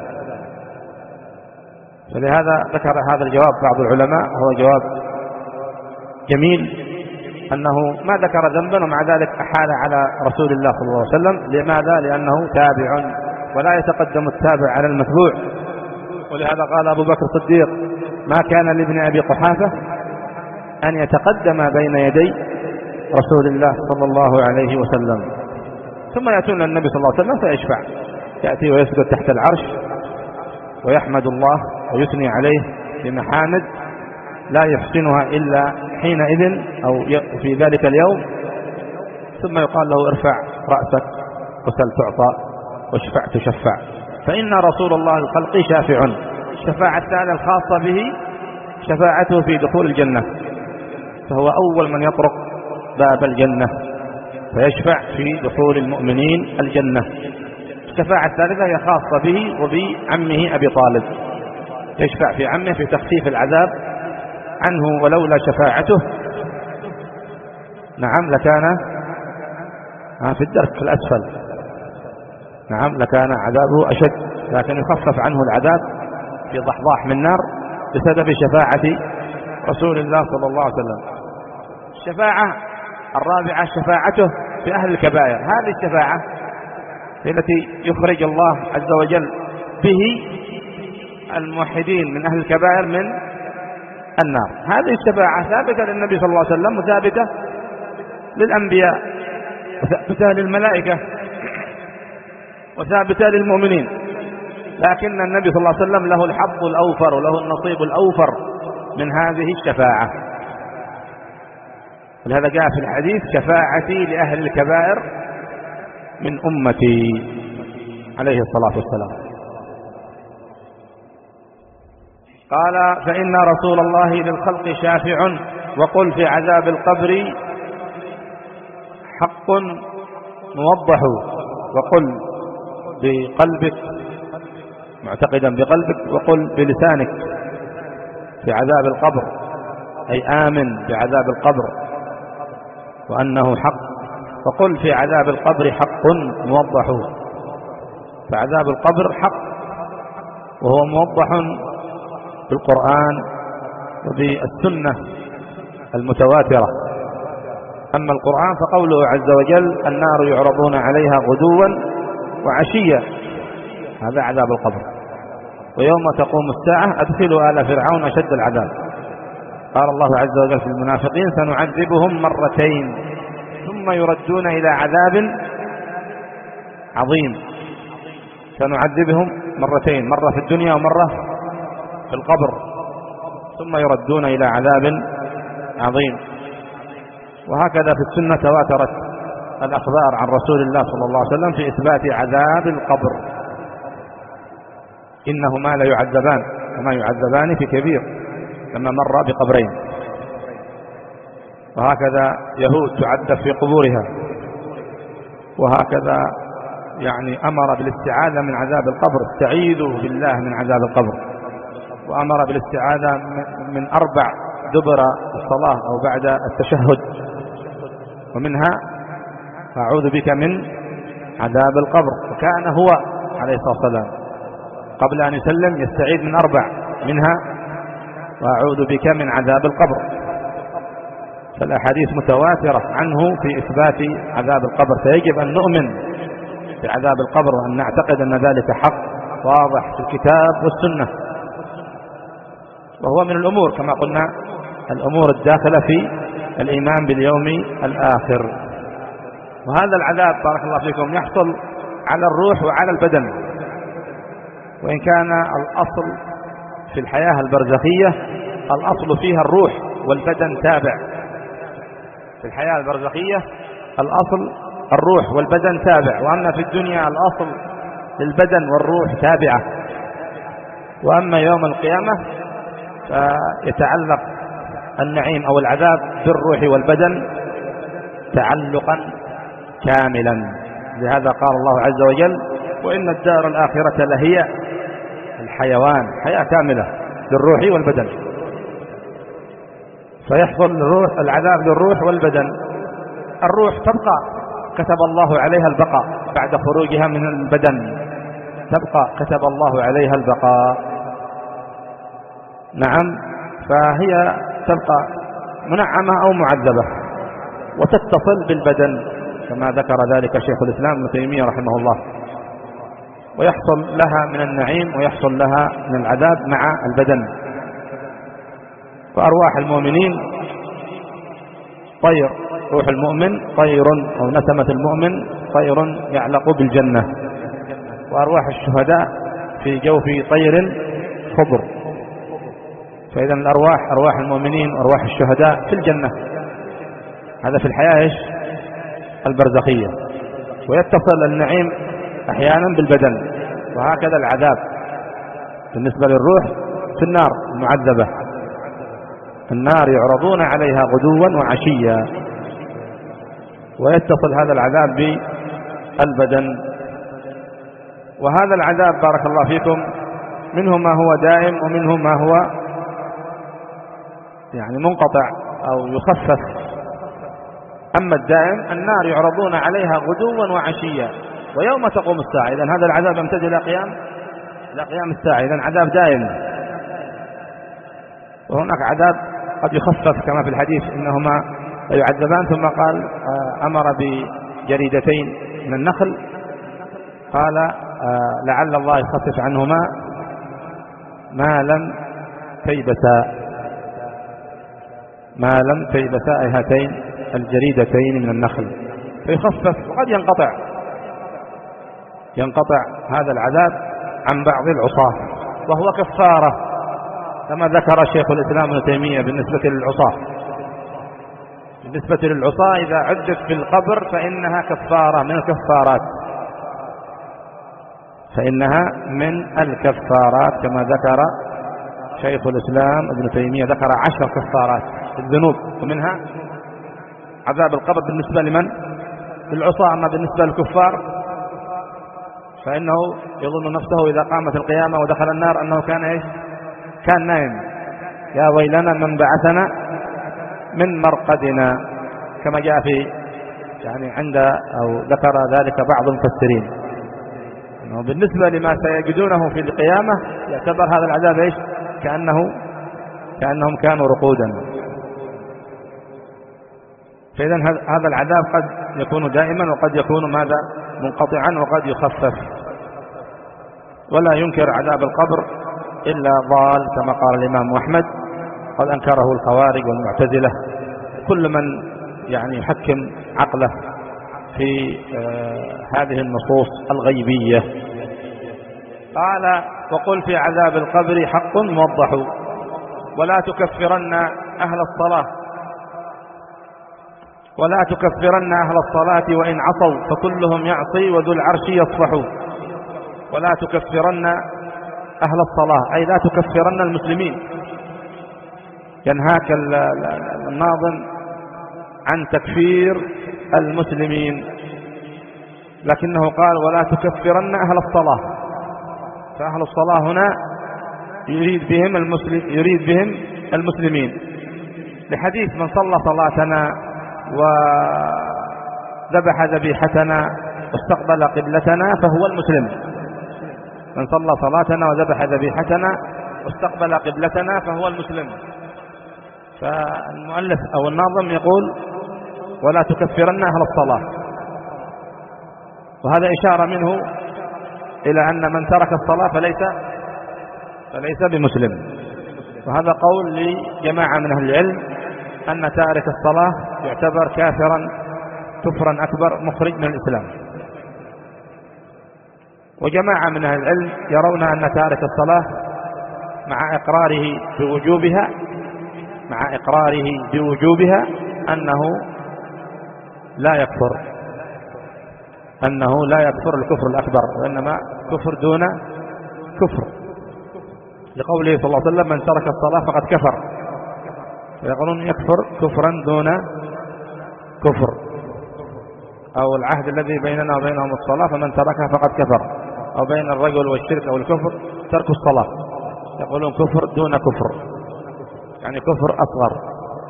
فلهذا ذكر هذا الجواب بعض العلماء، هو جواب جميل، أنه ما ذكر ذنبا ومع ذلك أحال على رسول الله صلى الله عليه وسلم. لماذا؟ لأنه تابع ولا يتقدم التابع على المتبوع. ولهذا قال أبو بكر الصديق: ما كان لابن أبي قحافة أن يتقدم بين يدي رسول الله صلى الله عليه وسلم. ثم يأتون النبي صلى الله عليه وسلم فيشفع، يأتي ويسجد تحت العرش ويحمد الله ويثني عليه بمحامد لا يحسنها إلا حينئذ أو في ذلك اليوم، ثم يقال له ارفع رأسك وسل تعطى واشفع تشفع. فإن رسول الله الخلق شافع. الشفاعة الثانية الخاصة به شفاعته في دخول الجنة، فهو أول من يطرق باب الجنة فيشفع في دخول المؤمنين الجنة. الشفاعة الثالثة هي خاصة به وبعمه أبي طالب، يشفع في عمه في تخفيف العذاب عنه، ولولا شفاعته نعم لكان في الدرك الأسفل، نعم لكان عذابه أشد، لكن يخفف عنه العذاب في ضحضاح من نار بسبب شفاعة رسول الله صلى الله عليه وسلم. الشفاعة الرابعة شفاعته في أهل الكبائر. هذه الشفاعة التي يخرج الله عز وجل به الموحدين من أهل الكبائر من النار. هذه الشفاعة ثابتة للنبي صلى الله عليه وسلم وثابتة للأنبياء وثابتة للملائكة وثابتة للمؤمنين، لكن النبي صلى الله عليه وسلم له الحظ الأوفر وله النصيب الأوفر من هذه الشفاعة. ولهذا جاء في الحديث شفاعتي لأهل الكبائر من أمتي عليه الصلاة والسلام. قال فإن رسول الله للخلق شافع، وقل في عذاب القبر حق موضح، وقل بقلبك معتقدا بقلبك، وقل بلسانك في عذاب القبر، أي آمن بعذاب القبر وأنه حق. وقل في عذاب القبر حق موضح، فعذاب القبر حق وهو موضح بالقرآن وبالسنة المتواترة. أما القرآن فقوله عز وجل النار يعرضون عليها غدوا وعشيا، هذا عذاب القبر. ويوم تقوم الساعة أدخلوا آل فرعون أشد العذاب. قال الله عز وجل في المنافقين سنعذبهم مرتين ثم يردون إلى عذاب عظيم. سنعذبهم مرتين، مرة في الدنيا ومرة في القبر، ثم يردون إلى عذاب عظيم. وهكذا في السنة تواترت الأخبار عن رسول الله صلى الله عليه وسلم في إثبات عذاب القبر. إنهما لا يعذبان وما يعذبان في كبير، لما مر بقبرين. وهكذا يهود تعذب في قبورها، وهكذا يعني أمر بالاستعاذة من عذاب القبر، استعيذوا بالله من عذاب القبر. وأمر بالاستعاذة من أربع دبر الصلاة أو بعد التشهد، ومنها أعوذ بك من عذاب القبر. وكان هو عليه الصلاة والسلام قبل أن يسلم يستعيذ من أربع، منها وأعوذ بك من عذاب القبر. فالأحاديث متواترة عنه في إثبات عذاب القبر، فيجب أن نؤمن بعذاب القبر وأن نعتقد أن ذلك حق واضح في الكتاب والسنة. وهو من الأمور كما قلنا الأمور الداخلة في الإيمان باليوم الآخر. وهذا العذاب بارك الله فيكم يحصل على الروح وعلى البدن، وإن كان الأصل في الحياة البرزخية الأصل فيها الروح والبدن تابع. في الحياة البرزخية الأصل الروح والبدن تابع، وأما في الدنيا الأصل البدن والروح تابعة. وأما يوم القيامة فيتعلق النعيم أو العذاب بالروح والبدن تعلقا كاملا. لهذا قال الله عز وجل وإن الدار الآخرة لهي الحيوان، حياة كاملة للروح والبدن. فيحصل الروح العذاب للروح والبدن. الروح تبقى كتب الله عليها البقاء بعد خروجها من البدن، تبقى كتب الله عليها البقاء. نعم، فهي تبقى منعمة أو معذبة وتتصل بالبدن كما ذكر ذلك شيخ الإسلام ابن تيمية رحمه الله. ويحصل لها من النعيم ويحصل لها من العذاب مع البدن. فأرواح المؤمنين طير روح المؤمن طير، أو نسمة المؤمن طير يعلق بالجنة، وأرواح الشهداء في جوف طير خضر. فإذا الأرواح أرواح المؤمنين وأرواح الشهداء في الجنة، هذا في الحياة البرزخية. ويتصل النعيم أحيانا بالبدن، وهكذا العذاب بالنسبة للروح في النار المعذبة. النار يعرضون عليها غدوا وعشيا، ويتصل هذا العذاب بالبدن. وهذا العذاب بارك الله فيكم منه ما هو دائم ومنه ما هو يعني منقطع أو يخفف. أما الدائم النار يعرضون عليها غدوا وعشيا ويوم تقوم الساعة. إذن هذا العذاب يمتد إلى قيام إلى قيام الساعة، إذن عذاب دائم. وهناك عذاب قد يخفف كما في الحديث إنهما يعذبان، ثم قال أمر بجريدتين من النخل، قال لعل الله يخفف عنهما ما لم تيبسا، ما لم تيبسا أي هاتين الجريدتين من النخل، فيخفف. وقد ينقطع ينقطع هذا العذاب عن بعض العصاة، وهو كفارة كما ذكر شيخ الإسلام ابن تيمية بالنسبة للعصاة. بالنسبة للعصاة إذا عدت في القبر فإنها كفارة من الكفارات، فإنها من الكفارات كما ذكر شيخ الإسلام ابن تيمية، ذكر عشر كفارات الذنوب، ومنها عذاب القبر بالنسبة لمن؟ للعصاة. أما بالنسبة للكفار فإنه يظن نفسه إذا قامت القيامة ودخل النار أنه كان إيش؟ كان نائم. يا ويلنا من بعثنا من مرقدنا، كما جاء في يعني عند أو ذكر ذلك بعض المفسرين أنه بالنسبة لما سيجدونه في القيامة يعتبر هذا العذاب إيش؟ كأنه كأنهم كانوا رقودا. فإذا هذا العذاب قد يكون دائما وقد يكون ماذا؟ منقطعا، وقد يخفف. ولا ينكر عذاب القبر إلا ضال كما قال الإمام أحمد، قد أنكره الخوارج والمعتزلة. كل من يعني يحكم عقله في آه هذه النصوص الغيبية. قال وقل في عذاب القبر حق موضح ولا تكفرن أهل الصلاة ولا تكفرن أهل الصلاة وإن عصوا فكلهم يعصي وذو العرش يصفح. ولا تكفرن أهل الصلاة أي لا تكفرن المسلمين. ينهاك الناظم عن تكفير المسلمين، لكنه قال ولا تكفرن أهل الصلاة، فأهل الصلاة هنا يريد بهم المسلم يريد بهم المسلمين، لحديث من صلى صلاتنا وذبح ذبيحتنا واستقبل قبلتنا فهو المسلم. من صلى صلاتنا وذبح ذبيحتنا واستقبل قبلتنا فهو المسلم. فالمؤلف أو الناظم يقول ولا تكفرن أهل الصلاة، وهذا إشارة منه إلى أن من ترك الصلاة فليس فليس بمسلم. وهذا قول لجماعة من أهل العلم أن تارك الصلاة يعتبر كافرا كفرا أكبر مخرج من الإسلام. وجماعة من أهل العلم يرون أن تارك الصلاة مع إقراره بوجوبها مع إقراره بوجوبها أنه لا يكفر أنه لا يكفر الكفر الأكبر، وإنما كفر دون كفر، لقوله صلى الله عليه وسلم من ترك الصلاة فقد كفر. فيقولون يكفر كفرا دون كفر، أو العهد الذي بيننا وبينهم الصلاة فمن تركها فقد كفر، أو بين الرجل والشرك أو الكفر ترك الصلاة. يقولون كفر دون كفر، يعني كفر أصغر.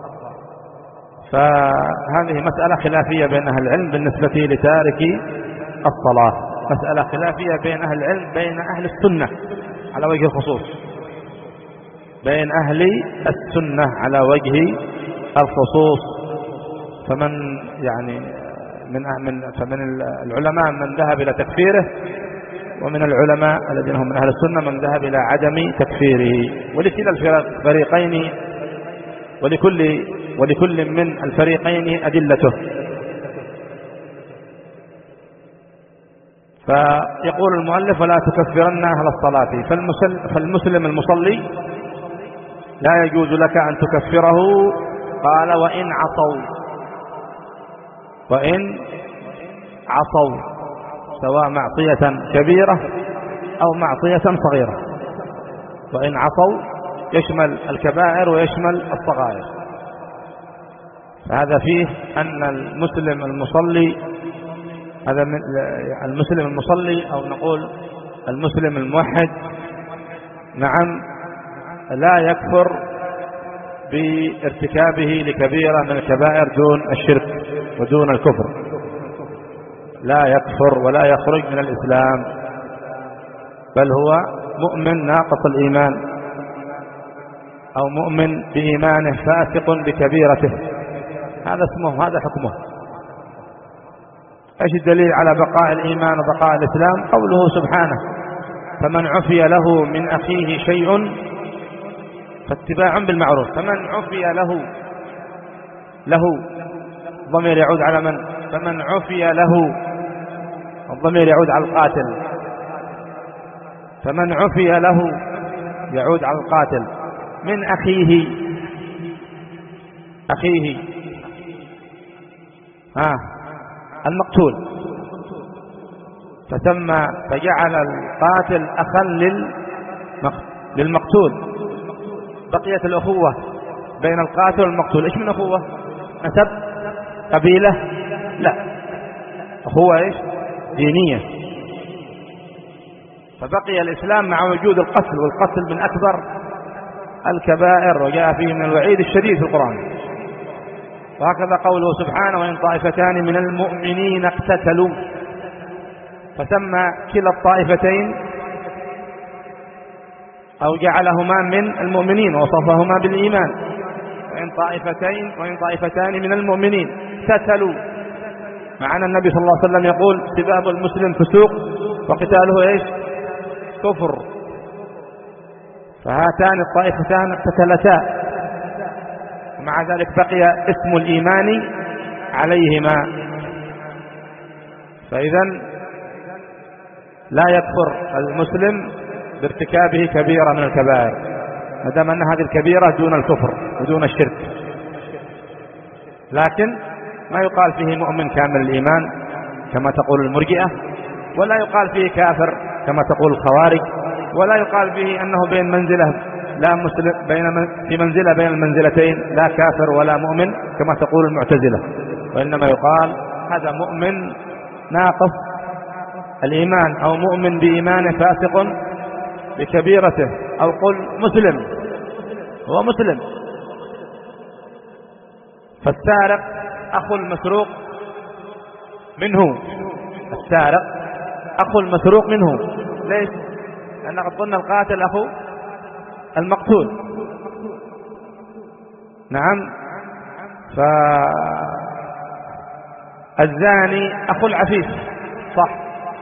فهذه مسألة خلافية بين أهل العلم بالنسبة لتارك الصلاة، مسألة خلافية بين أهل العلم بين أهل السنة على وجه الخصوص، بين أهل السنة على وجه الخصوص. فمن يعني من من فمن العلماء من ذهب إلى تكفيره، ومن العلماء الذين هم من أهل السنة من ذهب إلى عدم تكفيره. ولكلا الفريقين ولكل ولكل من الفريقين أدلته. فيقول المؤلف: ولا تكفرن أهل الصلاة. فالمسلم المصلي لا يجوز لك أن تكفره. قال: وإن عصوا، وإن عصوا، سواء معصية كبيرة أو معصية صغيرة. وإن عصوا يشمل الكبائر ويشمل الصغائر. فهذا فيه أن المسلم المصلي، هذا المسلم المصلي أو نقول المسلم الموحد، نعم، لا يكفر بارتكابه لكبيرة من الكبائر دون الشرك ودون الكفر. لا يكفر ولا يخرج من الإسلام، بل هو مؤمن ناقص الإيمان، أو مؤمن بإيمانه فاسق بكبيرته. هذا اسمه، هذا حكمه. ايش الدليل على بقاء الإيمان وبقاء الإسلام؟ قوله سبحانه: فمن عفي له من أخيه شيء فاتباع بالمعروف. فمن عفي له، له الضمير يعود على من؟ فمن عفي له، الضمير يعود على القاتل. فمن عفي له يعود على القاتل من أخيه، أخيه ها المقتول، فسمى فجعل القاتل أخا للمقتول. بقيت الأخوة بين القاتل والمقتول. إيش من أخوة؟ نسب؟ قبيلة؟ لا، أخوة إيش؟ دينية. فبقي الإسلام مع وجود القتل، والقتل من أكبر الكبائر، وجاء فيه من الوعيد الشديد في القرآن. وهكذا قوله سبحانه: وإن طائفتان من المؤمنين اقتتلوا، فسمى كلا الطائفتين أو جعلهما من المؤمنين ووصفهما بالإيمان. وإن طائفتين وإن طائفتان من المؤمنين اقتتلوا، معنا النبي صلى الله عليه وسلم يقول: سباب المسلم فسوق وقتاله ايش؟ كفر. فهاتان الطائفتان اقتتلتا، ومع ذلك بقي اسم الإيمان عليهما. فإذا لا يكفر المسلم بارتكابه كبيرة من الكبائر، ما دام أن هذه الكبيرة دون الكفر ودون الشرك. لكن ما يقال فيه مؤمن كامل الإيمان كما تقول المرجئة، ولا يقال فيه كافر كما تقول الخوارج، ولا يقال فيه أنه بين منزلة لا مسلم بين من في منزلة بين المنزلتين، لا كافر ولا مؤمن كما تقول المعتزلة. وإنما يقال هذا مؤمن ناقص الإيمان، أو مؤمن بإيمانه فاسق بكبيرته، أو قل مسلم، هو مسلم. فالسارق أخو المسروق منه، السارق أخو المسروق منه. ليش؟ لأن قد قلنا القاتل أخو المقتول. نعم. فالزاني أخو العفيف، صح،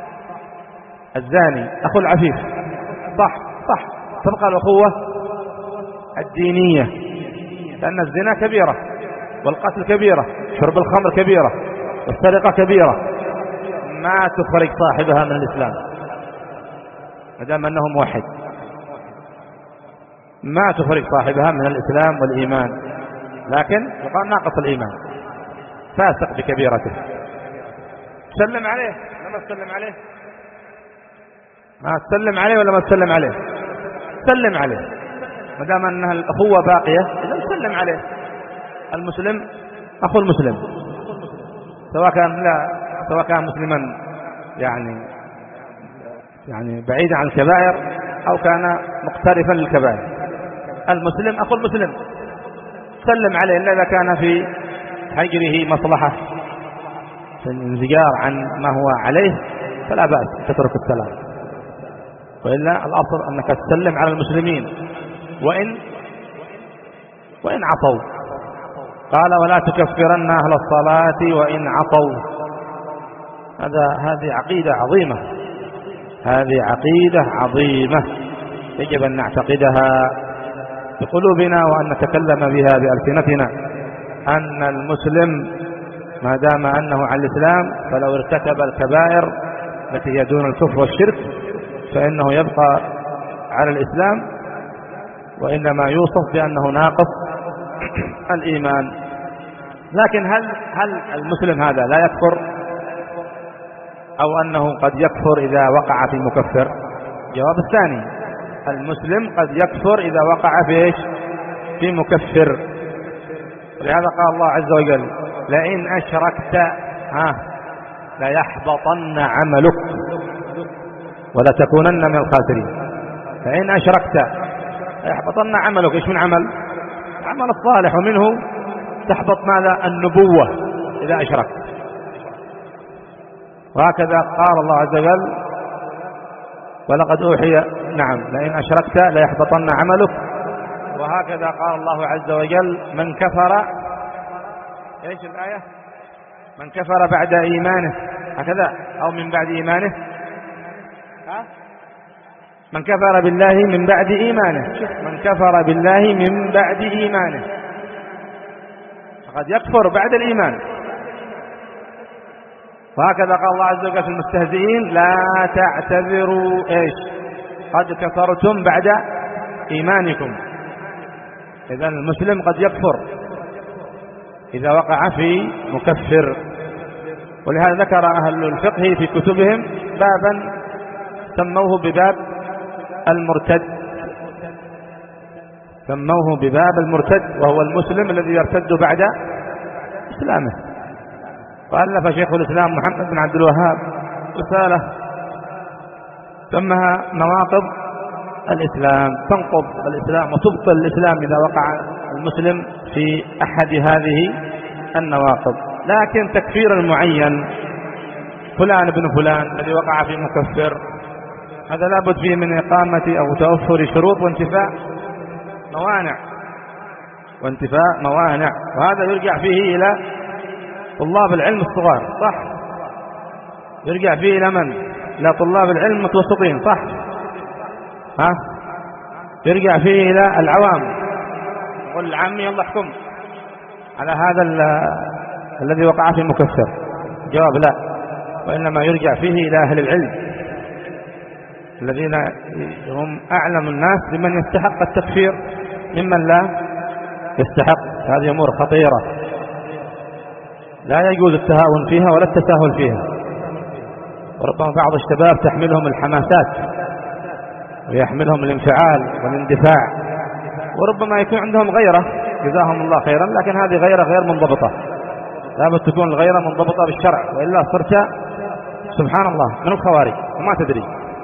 الزاني أخو العفيف، صح صح. تبقى الأخوة الدينية، لأن الزنا كبيرة، والقتل كبيرة، شرب الخمر كبيرة، والسرقة كبيرة، ما تخرج صاحبها من الإسلام ما دام أنه موحد، ما تخرج صاحبها من الإسلام والإيمان. لكن يقال ناقص الإيمان فاسق بكبيرته. تسلم عليه ولا ما تسلم عليه؟ ما تسلم عليه ولا ما تسلم عليه؟ سلم عليه ما دام أنها الأخوة باقية، إذا سلم عليه. المسلم أخو المسلم، سواء كان لا سواء كان مسلما يعني يعني بعيدا عن الكبائر أو كان مقترفا للكبائر. المسلم أخو المسلم، سلم عليه إلا إذا كان في حجره مصلحة في الانزجار عن ما هو عليه فلا بأس تترك السلام، وإلا الأصل أنك تسلم على المسلمين وإن وإن عصوا. قال: ولا تكفرن أهل الصلاة وإن عصوا. هذا هذه عقيدة عظيمة، هذه عقيدة عظيمة يجب أن نعتقدها بقلوبنا وأن نتكلم بها بألسنتنا. أن المسلم ما دام أنه على الإسلام فلو ارتكب الكبائر التي هي دون الكفر والشرك فإنه يبقى على الإسلام، وإنما يوصف بأنه ناقص الإيمان. لكن هل هل المسلم هذا لا يكفر، أو أنه قد يكفر إذا وقع في مكفر؟ جواب الثاني، المسلم قد يكفر إذا وقع في إيش؟ في مكفر. ولهذا قال الله عز وجل: لئن أشركت ها ليحبطن عملك ولتكونن من الخاسرين. لئن أشركت ليحبطن عملك. إيش من عمل؟ عمل الصالح، ومنه تحبط ماذا؟ النبوة إذا أشركت. وهكذا قال الله عز وجل: ولقد أوحي نعم لئن أشركت ليحبطن عملك. وهكذا قال الله عز وجل: من كفر ايش الآية؟ من كفر بعد إيمانه، هكذا أو من بعد إيمانه، ها؟ من كفر بالله من بعد إيمانه، من كفر بالله من بعد إيمانه فقد يكفر بعد الإيمان. وهكذا قال الله عز وجل في المستهزئين: لا تعتذروا ايش؟ قد كفرتم بعد إيمانكم. إذن المسلم قد يكفر إذا وقع في مكفر. ولهذا ذكر أهل الفقه في كتبهم بابا سموه بباب المرتد، سموه بباب المرتد، وهو المسلم الذي يرتد بعد إسلامه. وألف شيخ الإسلام محمد بن عبد الوهاب رسالة سمها نواقض الإسلام، تنقض الإسلام وتبطل الإسلام إذا وقع المسلم في أحد هذه النواقض. لكن تكفير المعين فلان ابن فلان الذي وقع في مكفر، هذا لابد فيه من إقامة أو توفر شروط وانتفاء موانع وانتفاء موانع وهذا يرجع فيه إلى طلاب العلم الصغار، صح؟ يرجع فيه إلى من؟ إلى طلاب العلم المتوسطين، صح؟ ها؟ يرجع فيه إلى العوام، يقول العامي يلا احكم على هذا الذي وقع في مكفر. جواب لا، وإنما يرجع فيه إلى أهل العلم الذين هم أعلم الناس بمن يستحق التكفير ممن لا يستحق. هذه أمور خطيرة لا يجوز التهاون فيها ولا التساهل فيها. وربما بعض الشباب تحملهم الحماسات ويحملهم الانفعال والاندفاع، وربما يكون عندهم غيرة جزاهم الله خيرا، لكن هذه غيرة غير منضبطة. لابد تكون الغيرة منضبطة بالشرع، وإلا صرت سبحان الله من الخوارج وما تدري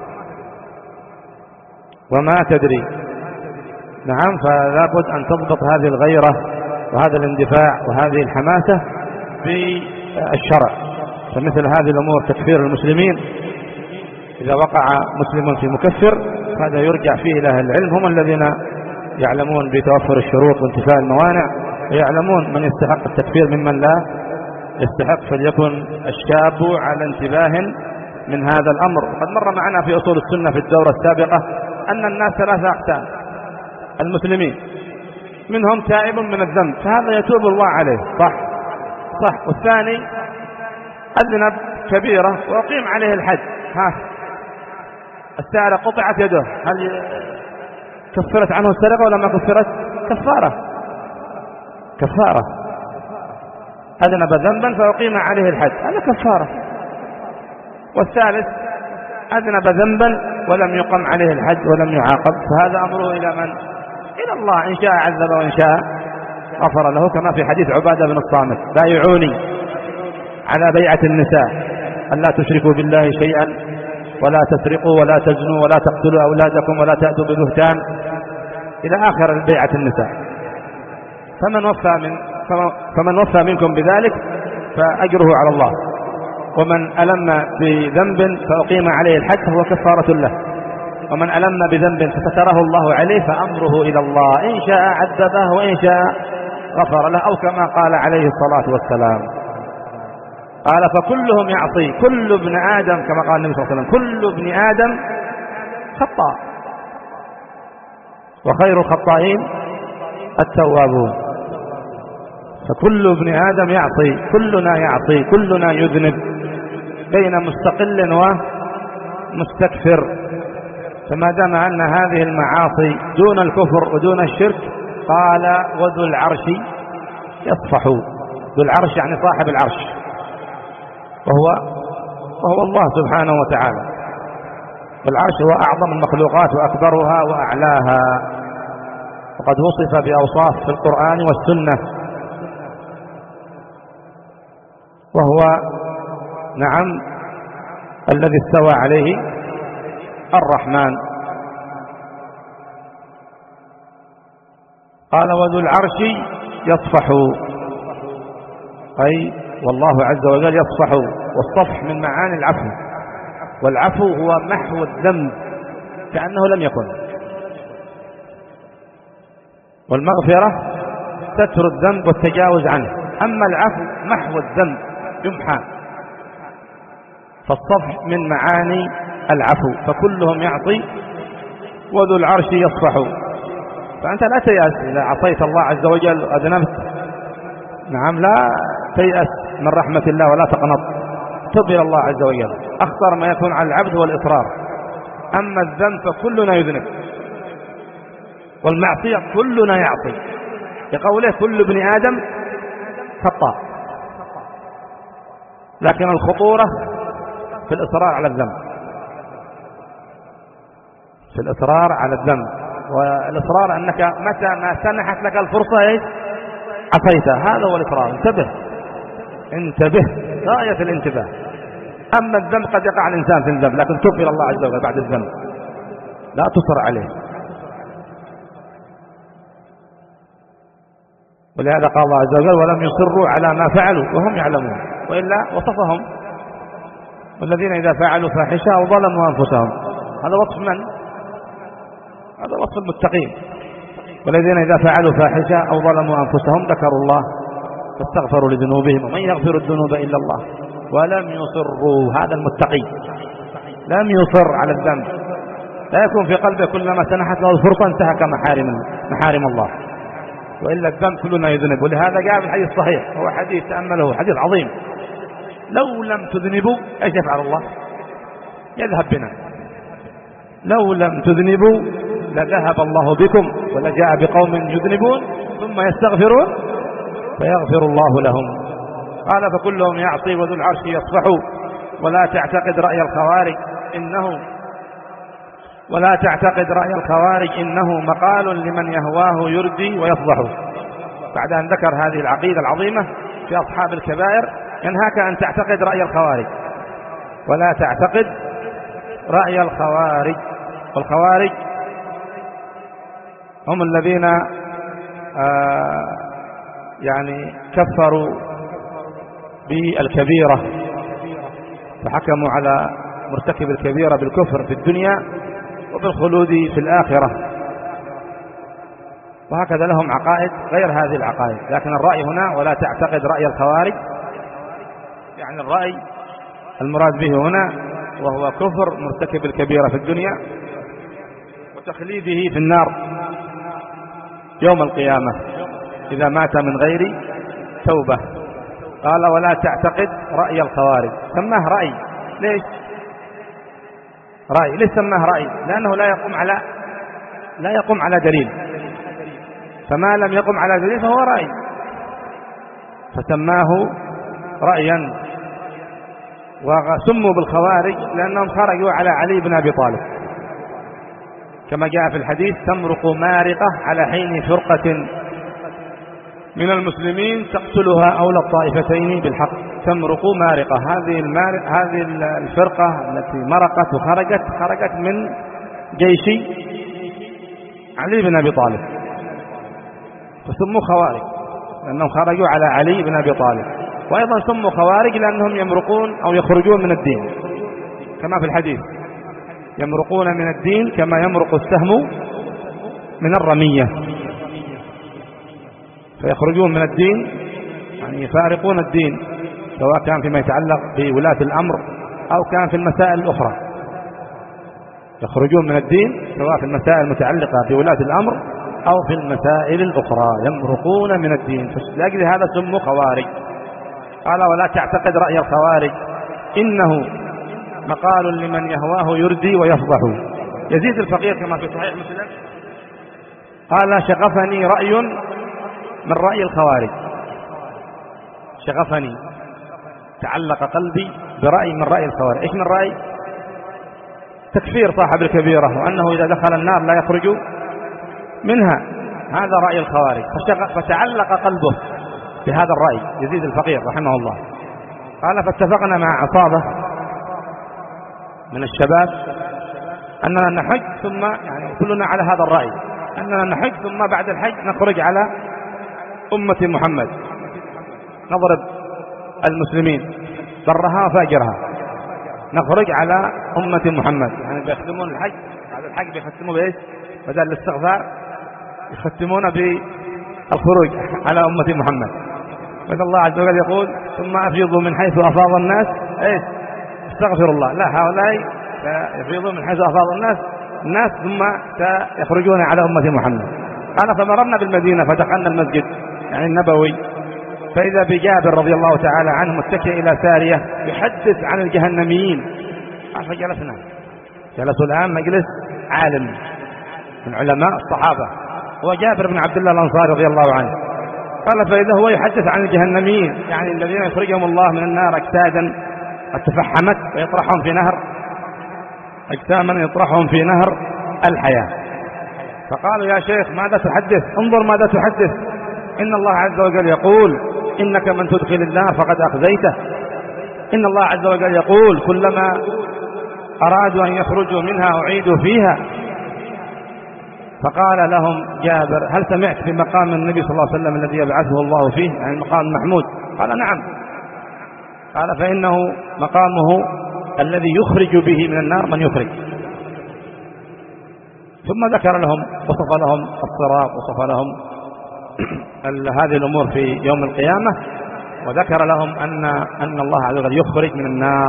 وما تدري. نعم، فلابد أن تضبط هذه الغيرة وهذا الاندفاع وهذه الحماسة بالشرع. فمثل هذه الأمور تكفير المسلمين إذا وقع مسلم في مكفر هذا يرجع فيه إلى أهل العلم، هم الذين يعلمون بتوفر الشروط وانتفاء الموانع، ويعلمون من يستحق التكفير ممن لا يستحق. فليكن الشاب على انتباه من هذا الأمر. قد مر معنا في أصول السنة في الدورة السابقة أن الناس ثلاثة أقسام: المسلمين منهم تائب من الذنب فهذا يتوب الله عليه، صح صح والثاني أذنب كبيرة وأقيم عليه الحد، ها السارق قطعت يده، هل كفرت عنه السرقة ولا ما كفرت؟ كفارة كفارة أذنب ذنبا فأقيم عليه الحد، هذا كفارة. والثالث أذنب ذنبا ولم يقم عليه الحد ولم يعاقب، فهذا أمره إلى من؟ إلى الله، إن شاء عذب وإن شاء غفر له، كما في حديث عبادة بن الصامت: بايعوني على بيعة النساء ألا تشركوا بالله شيئا ولا تسرقوا ولا تزنوا ولا تقتلوا أولادكم ولا تأتوا ببهتان إلى آخر بيعة النساء. فمن وفى من فمن وفى منكم بذلك فأجره على الله، ومن ألم بذنب فأقيم عليه الحد فهو كفارة له، ومن ألم بذنب فستره الله عليه فأمره إلى الله، إن شاء عذبه وإن شاء غفر له، أو كما قال عليه الصلاة والسلام قال: فكلهم يعصي، كل ابن آدم، كما قال النبي صلى الله عليه وسلم: كل ابن آدم خطاء وخير الخطائين التوابون. فكل ابن آدم يعصي، كلنا يعصي، كلنا يذنب، بين مستقل ومستكثر. فما دام أن هذه المعاصي دون الكفر ودون الشرك، قال وذو العرش يصفح. ذو العرش يعني صاحب العرش، وهو وهو الله سبحانه وتعالى. والعرش هو أعظم المخلوقات وأكبرها وأعلاها، وقد وصف بأوصاف في القرآن والسنة، وهو نعم الذي استوى عليه الرحمن. قال وذو العرش يصفح، أي والله عز وجل يصفح. والصفح من معاني العفو، والعفو هو محو الذنب كأنه لم يكن، والمغفرة ستر الذنب والتجاوز عنه. أما العفو محو الذنب يمحى، فالصفح من معاني العفو. فكلهم يعصي وذو العرش يصفح. فأنت لا تيأس إذا عصيت الله عز وجل وأذنبت، نعم لا تيأس من رحمة الله ولا تقنط، تب إلى الله عز وجل. أخطر ما يكون على العبد هو الإصرار. أما الذنب فكلنا يذنب، والمعصية كلنا يعصي، لقوله كل ابن آدم خطاء. لكن الخطورة في الإصرار على الذنب، في الإصرار على الذنب. والإصرار أنك متى ما سنحت لك الفرصة إيه؟ عصيتها، هذا هو الإصرار. انتبه انتبه غاية الانتباه. أما الذنب قد يقع الإنسان في الذنب، لكن تب إلى الله عز وجل بعد الذنب، لا تصر عليه. ولهذا قال الله عز وجل ولم يصروا على ما فعلوا وهم يعلمون، وإلا وصفهم. والذين إذا فعلوا فاحشة أو ظلموا أنفسهم، هذا وصف من؟ هذا وصف المتقين. والذين إذا فعلوا فاحشة أو ظلموا أنفسهم ذكروا الله فاستغفروا لذنوبهم ومن يغفر الذنوب إلا الله ولم يصروا. هذا المتقي لم يصر على الذنب، لا يكون في قلبه كلما سنحت له الفرصة انتهك محارم محارم الله، وإلا الذنب كلنا يذنب. ولهذا جاء في الحديث الصحيح، هو حديث تأمله، حديث عظيم. لو لم تذنبوا ايش يفعل الله؟ يذهب بنا. لو لم تذنبوا لذهب الله بكم ولجاء بقوم يذنبون ثم يستغفرون فيغفر الله لهم. قال فكلهم يعصي وذو العرش يصفح. ولا تعتقد رأي الخوارج إنه ولا تعتقد رأي الخوارج إنه مقال لمن يهواه يردي ويفضح. بعد أن ذكر هذه العقيدة العظيمة في أصحاب الكبائر ينهاك أن تعتقد رأي الخوارج. ولا تعتقد رأي الخوارج. والخوارج هم الذين آه يعني كفروا بالكبيرة، فحكموا على مرتكب الكبيرة بالكفر في الدنيا وبالخلود في الآخرة. وهكذا لهم عقائد غير هذه العقائد. لكن الرأي هنا ولا تعتقد رأي الخوارج، يعني الرأي المراد به هنا وهو كفر مرتكب الكبيرة في الدنيا وتخليده في النار يوم القيامة إذا مات من غير توبة. قال ولا تعتقد رأي الخوارج. سماه رأي. ليش رأي؟ ليش سماه رأي؟ لأنه لا يقوم على لا يقوم على دليل، فما لم يقم على دليل فهو رأي، فسماه رأيا. وسموا بالخوارج لأنهم خرجوا على علي بن أبي طالب، كما جاء في الحديث تمرق مارقة على حين فرقة من المسلمين تقتلها أولى الطائفتين بالحق. تمرق مارقة، هذه هذه الفرقة التي مرقت وخرجت خرجت من جيش علي بن أبي طالب، فسموا خوارج لأنهم خرجوا على علي بن أبي طالب. وأيضا سموا خوارج لأنهم يمرقون أو يخرجون من الدين، كما في الحديث يمرقون من الدين كما يمرق السهم من الرمية، فيخرجون من الدين يعني يفارقون الدين، سواء كان فيما يتعلق بولاة الأمر أو كان في المسائل الأخرى. يخرجون من الدين سواء في المسائل المتعلقة بولاة الأمر أو في المسائل الأخرى، يمرقون من الدين، لأجل هذا سموا خوارج. قال ولا تعتقد رأي الخوارج إنه مقال لمن يهواه يردي ويفضح. يزيد الفقير كما في صحيح مسلم قال شغفني رأي من رأي الخوارج، شغفني تعلق قلبي برأي من رأي الخوارج. إيش من رأي؟ تكفير صاحب الكبيرة وأنه إذا دخل النار لا يخرج منها، هذا رأي الخوارج، فتعلق قلبه بهذا الرأي. يزيد الفقير رحمه الله قال فاتفقنا مع عصابة من الشباب أننا نحج ثم يعني كلنا على هذا الرأي، أننا نحج ثم بعد الحج نخرج على أمة محمد، نضرب المسلمين برها وفاجرها، نخرج على أمة محمد. يعني بيختمون الحج، بعد الحج بيختموا بإيش؟ بدل الاستغفار يختمون بالخروج على أمة محمد. مثل الله عز وجل يقول ثم أفيضوا من حيث أفاض الناس، إيش؟ استغفر الله. لا، هؤلاء يفيضون من حيث أفاض الناس الناس ثم سيخرجون على أمة محمد. قال فمررنا بالمدينة فدخلنا المسجد يعني النبوي، فإذا بجابر رضي الله تعالى عنه متكئ إلى سارية يحدث عن الجهنميين. قال فجلسنا، جلسوا الآن مجلس عالم من علماء الصحابة، هو جابر بن عبد الله الأنصاري رضي الله عنه. قال فإذا هو يحدث عن الجهنميين يعني الذين يخرجهم الله من النار أجسادا قد تفحمت ويطرحهم في نهر، أجساما يطرحهم في نهر الحياة. فقالوا يا شيخ ماذا تحدث؟ انظر ماذا تحدث، إن الله عز وجل يقول إنك من تدخل النار فقد أخزيته. إن الله عز وجل يقول كلما أرادوا أن يخرجوا منها أعيدوا فيها. فقال لهم جابر هل سمعت في مقام النبي صلى الله عليه وسلم الذي يبعثه الله فيه، يعني مقام محمود؟ قال نعم. قال فإنه مقامه الذي يخرج به من النار من يخرج. ثم ذكر لهم، وصف لهم الصراط، وصف لهم هذه الأمور في يوم القيامة، وذكر لهم أن أن الله عز وجل يخرج من النار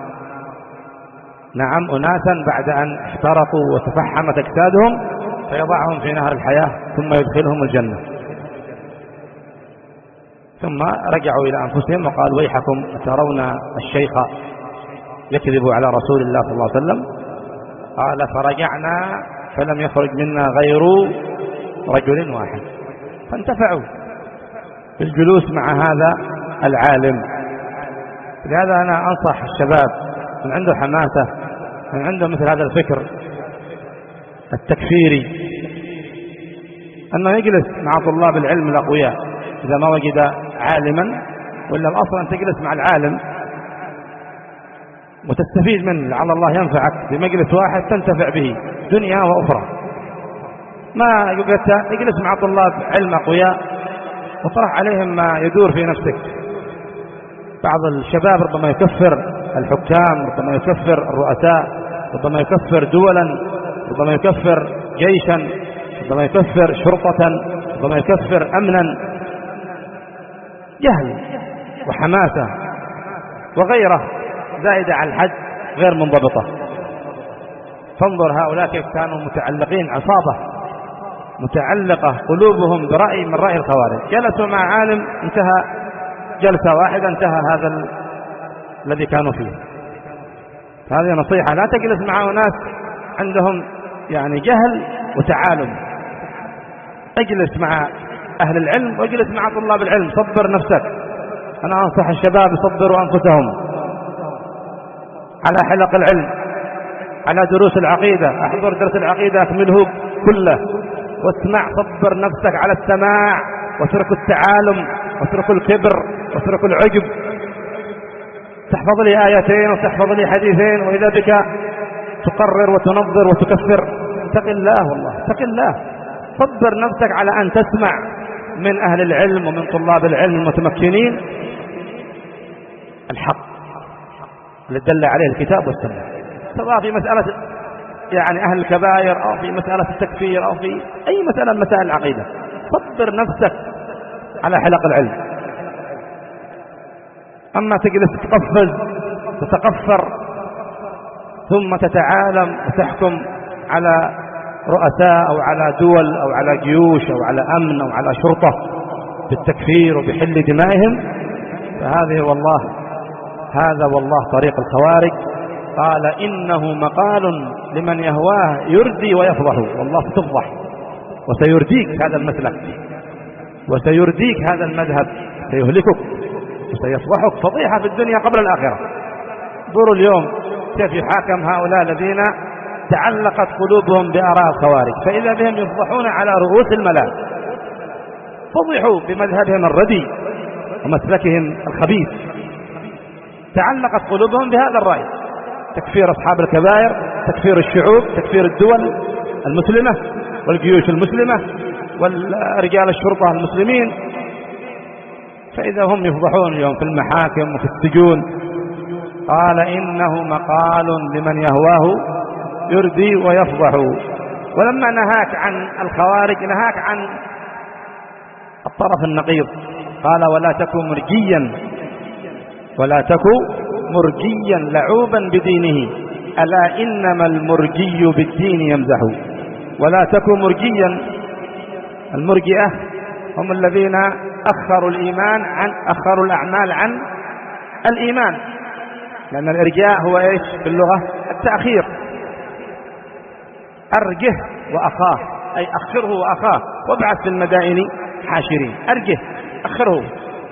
نعم أناسا بعد أن احترقوا وتفحمت أجسادهم فيضعهم في نهر الحياة ثم يدخلهم الجنة. ثم رجعوا إلى أنفسهم وقالوا ويحكم ترون الشيخ يكذب على رسول الله صلى الله عليه وسلم. قال فرجعنا فلم يخرج منا غير رجل واحد، فانتفعوا بالجلوس مع هذا العالم. لهذا أنا أنصح الشباب من عنده حماسة، من عنده مثل هذا الفكر التكفيري، أنه يجلس مع طلاب العلم الأقوياء إذا ما وجد عالما، ولا الأصل أن تجلس مع العالم وتستفيد منه، لعل الله ينفعك بمجلس واحد تنتفع به دنيا وأخرى. ما يجلس مع طلاب علم أقوياء وطرح عليهم ما يدور في نفسك. بعض الشباب ربما يكفر الحكام، ربما يكفر الرؤساء، ربما يكفر دولا، ربما يكفر جيشا، ربما يكفر شرطة، ربما يكفر أمنا. جهل وحماسة وغيره زائدة على الحد غير منضبطة. فانظر هؤلاء كيف كانوا متعلقين، عصابة متعلقة قلوبهم برأي من رأي الخوارج. جلسوا مع عالم انتهى جلسة واحدة انتهى هذا ال... الذي كانوا فيه. هذه نصيحة، لا تجلس مع ناس عندهم يعني جهل وتعالم. اجلس مع أهل العلم واجلس مع طلاب العلم، صبر نفسك. أنا أنصح الشباب يصبروا أنفسهم على حلق العلم، على دروس العقيدة. احضر درس العقيدة اكمله كله واسمع، صبر نفسك على السماع، واترك التعالم، واترك الكبر، واترك العجب. تحفظ لي آيتين وتحفظ لي حديثين وإذا بك تقرر وتنظر وتكفر. اتق الله، والله اتق الله. صبر نفسك على أن تسمع من أهل العلم ومن طلاب العلم المتمكنين الحق اللي دل عليه الكتاب والسنة، سواء في مسألة يعني أهل الكبائر أو في مسألة التكفير أو في أي مسألة من مسائل العقيدة. صبر نفسك على حلق العلم. أما تجلس تقفز تتقفر ثم تتعالم وتحكم على رؤساء أو على دول أو على جيوش أو على أمن أو على شرطة بالتكفير وبحل دمائهم، فهذه والله هذا والله طريق الخوارج. قال إنه مقال لمن يهواه يردي ويفضح، والله ستفضح وسيرديك هذا المسلك وسيرديك هذا المذهب، سيهلكك وسيفضحك فضيحة في الدنيا قبل الآخرة. انظروا اليوم كيف يحاكم هؤلاء الذين تعلقت قلوبهم بآراء الخوارج، فإذا بهم يفضحون على رؤوس الملاك، فضحوا بمذهبهم الردي ومسلكهم الخبيث، تعلقت قلوبهم بهذا الرأي، تكفير أصحاب الكبائر، تكفير الشعوب، تكفير الدول المسلمة والجيوش المسلمة والرجال الشرطة المسلمين. فإذا هم يفضحون اليوم في المحاكم وفي السجون. قال إنه مقال لمن يهواه يردي ويفضح. ولما نهاك عن الخوارج نهاك عن الطرف النقيض، قال ولا تكن مرجيا ولا تكن مرجيا لعوبا بدينه ألا إنما المرجي بالدين يمزح. ولا تكن مرجيا، المرجئة هم الذين أخروا الإيمان عن أخروا الأعمال عن الإيمان، لأن الإرجاء هو إيش باللغة؟ التأخير. أرجه وأخاه أي أخره وأخاه، وابعث في المدائن حاشرين. أرجه أخره،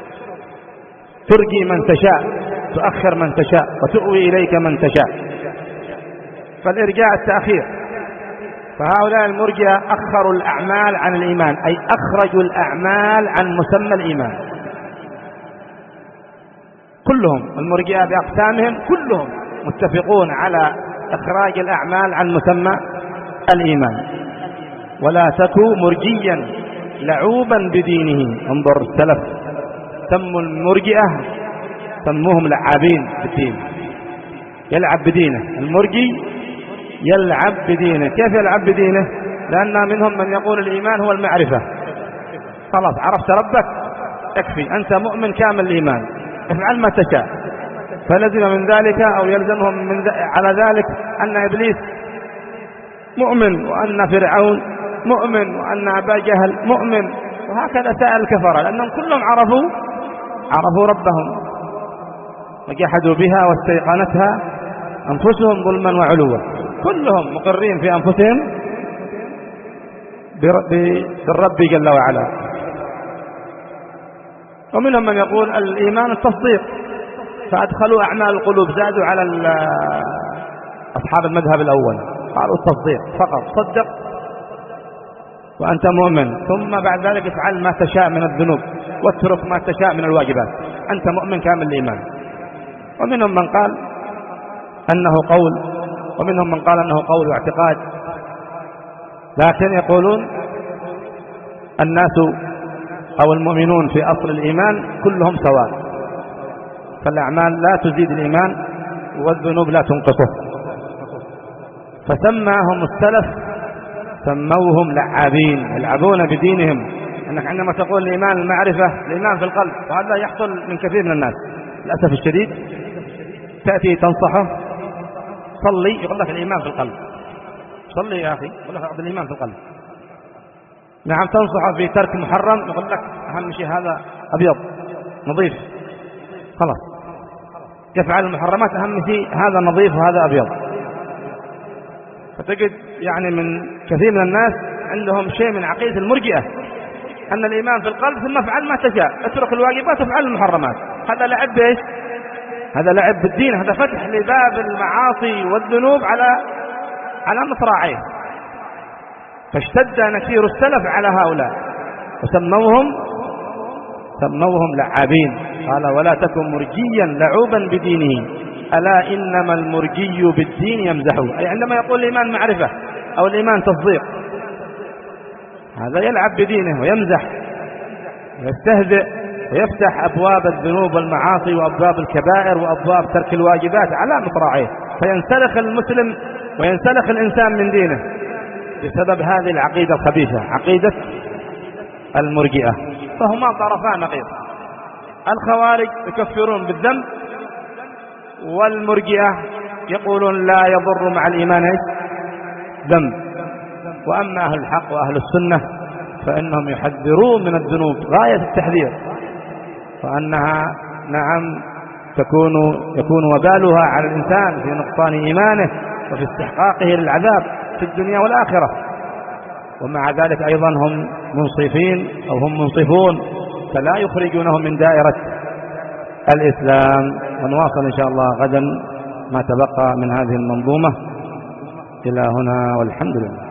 ترجي من تشاء تؤخر من تشاء وتؤوي إليك من تشاء، فالإرجاء التأخير. فهؤلاء المرجئة أخروا الأعمال عن الإيمان، أي أخرجوا الأعمال عن مسمى الإيمان. كلهم المرجئة بأقسامهم كلهم متفقون على إخراج الأعمال عن مسمى الإيمان. ولا تكن مرجيا لعوبا بدينه. انظر السلف سموا المرجئة سموهم لعابين بالدين، يلعب بدينه. المرجي يلعب بدينه. كيف يلعب بدينه؟ لأن منهم من يقول الإيمان هو المعرفة، خلاص عرفت ربك يكفي، أنت مؤمن كامل الإيمان، افعل ما تشاء. فلزم من ذلك أو يلزمهم من على ذلك أن إبليس مؤمن، وأن فرعون مؤمن، وأن أبا جهل مؤمن، وهكذا سائر الكفرة، لأنهم كلهم عرفوا عرفوا ربهم وجحدوا بها واستيقنتها أنفسهم ظلما وعلوا. كلهم مقرين في أنفسهم بالرب جل وعلا. ومنهم من يقول الإيمان التصديق، فأدخلوا أعمال القلوب، زادوا على أصحاب المذهب الأول، قالوا التصديق فقط، صدق وأنت مؤمن، ثم بعد ذلك افعل ما تشاء من الذنوب واترك ما تشاء من الواجبات، أنت مؤمن كامل الإيمان. ومنهم من قال أنه قول، ومنهم من قال أنه قول واعتقاد، لكن يقولون الناس أو المؤمنون في أصل الإيمان كلهم سواء، فالأعمال لا تزيد الإيمان والذنوب لا تنقصه. فسماهم السلف سموهم لعابين، يلعبون بدينهم. أنك عندما تقول الإيمان المعرفة، الإيمان في القلب، وهذا يحصل من كثير من الناس للأسف الشديد. تأتي تنصحه صلي، يقول لك الإيمان في القلب، صلي يا أخي، يقول لك الإيمان في القلب. نعم تنصحه في ترك محرم، يقول لك أهم شيء هذا أبيض نظيف، خلاص يفعل المحرمات، أهم شيء هذا نظيف وهذا أبيض. فتجد يعني من كثير من الناس عندهم شيء من عقيدة المرجئة، أن الإيمان في القلب ثم افعل ما تشاء، اترك الواجبات وافعل المحرمات. هذا لعب بإيش؟ هذا لعب بالدين، هذا فتح لباب المعاصي والذنوب على على مصراعيه. فاشتد نكير السلف على هؤلاء وسموهم سموهم لعابين. قال ولا تكن مرجيا لعوبا بدينه ألا إنما المرجي بالدين يمزحه، أي عندما يقول الإيمان معرفة أو الإيمان تصديق، هذا يلعب بدينه ويمزح ويستهزئ ويفتح أبواب الذنوب والمعاصي وأبواب الكبائر وأبواب ترك الواجبات على مصراعيه، فينسلخ المسلم وينسلخ الإنسان من دينه بسبب هذه العقيدة الخبيثة، عقيدة المرجئة. فهما طرفان نقيض، الخوارج يكفرون بالذنب، والمرجئة يقولون لا يضر مع الإيمان ذنب. وأما أهل الحق وأهل السنة فإنهم يحذرون من الذنوب غاية التحذير، وأنها نعم تكون يكون وبالها على الإنسان في نقصان إيمانه وفي استحقاقه للعذاب في الدنيا والآخرة. ومع ذلك أيضا هم منصفين أو هم منصفون، فلا يخرجونهم من دائرة الإسلام. ونواصل إن شاء الله غدا ما تبقى من هذه المنظومة. إلى هنا والحمد لله.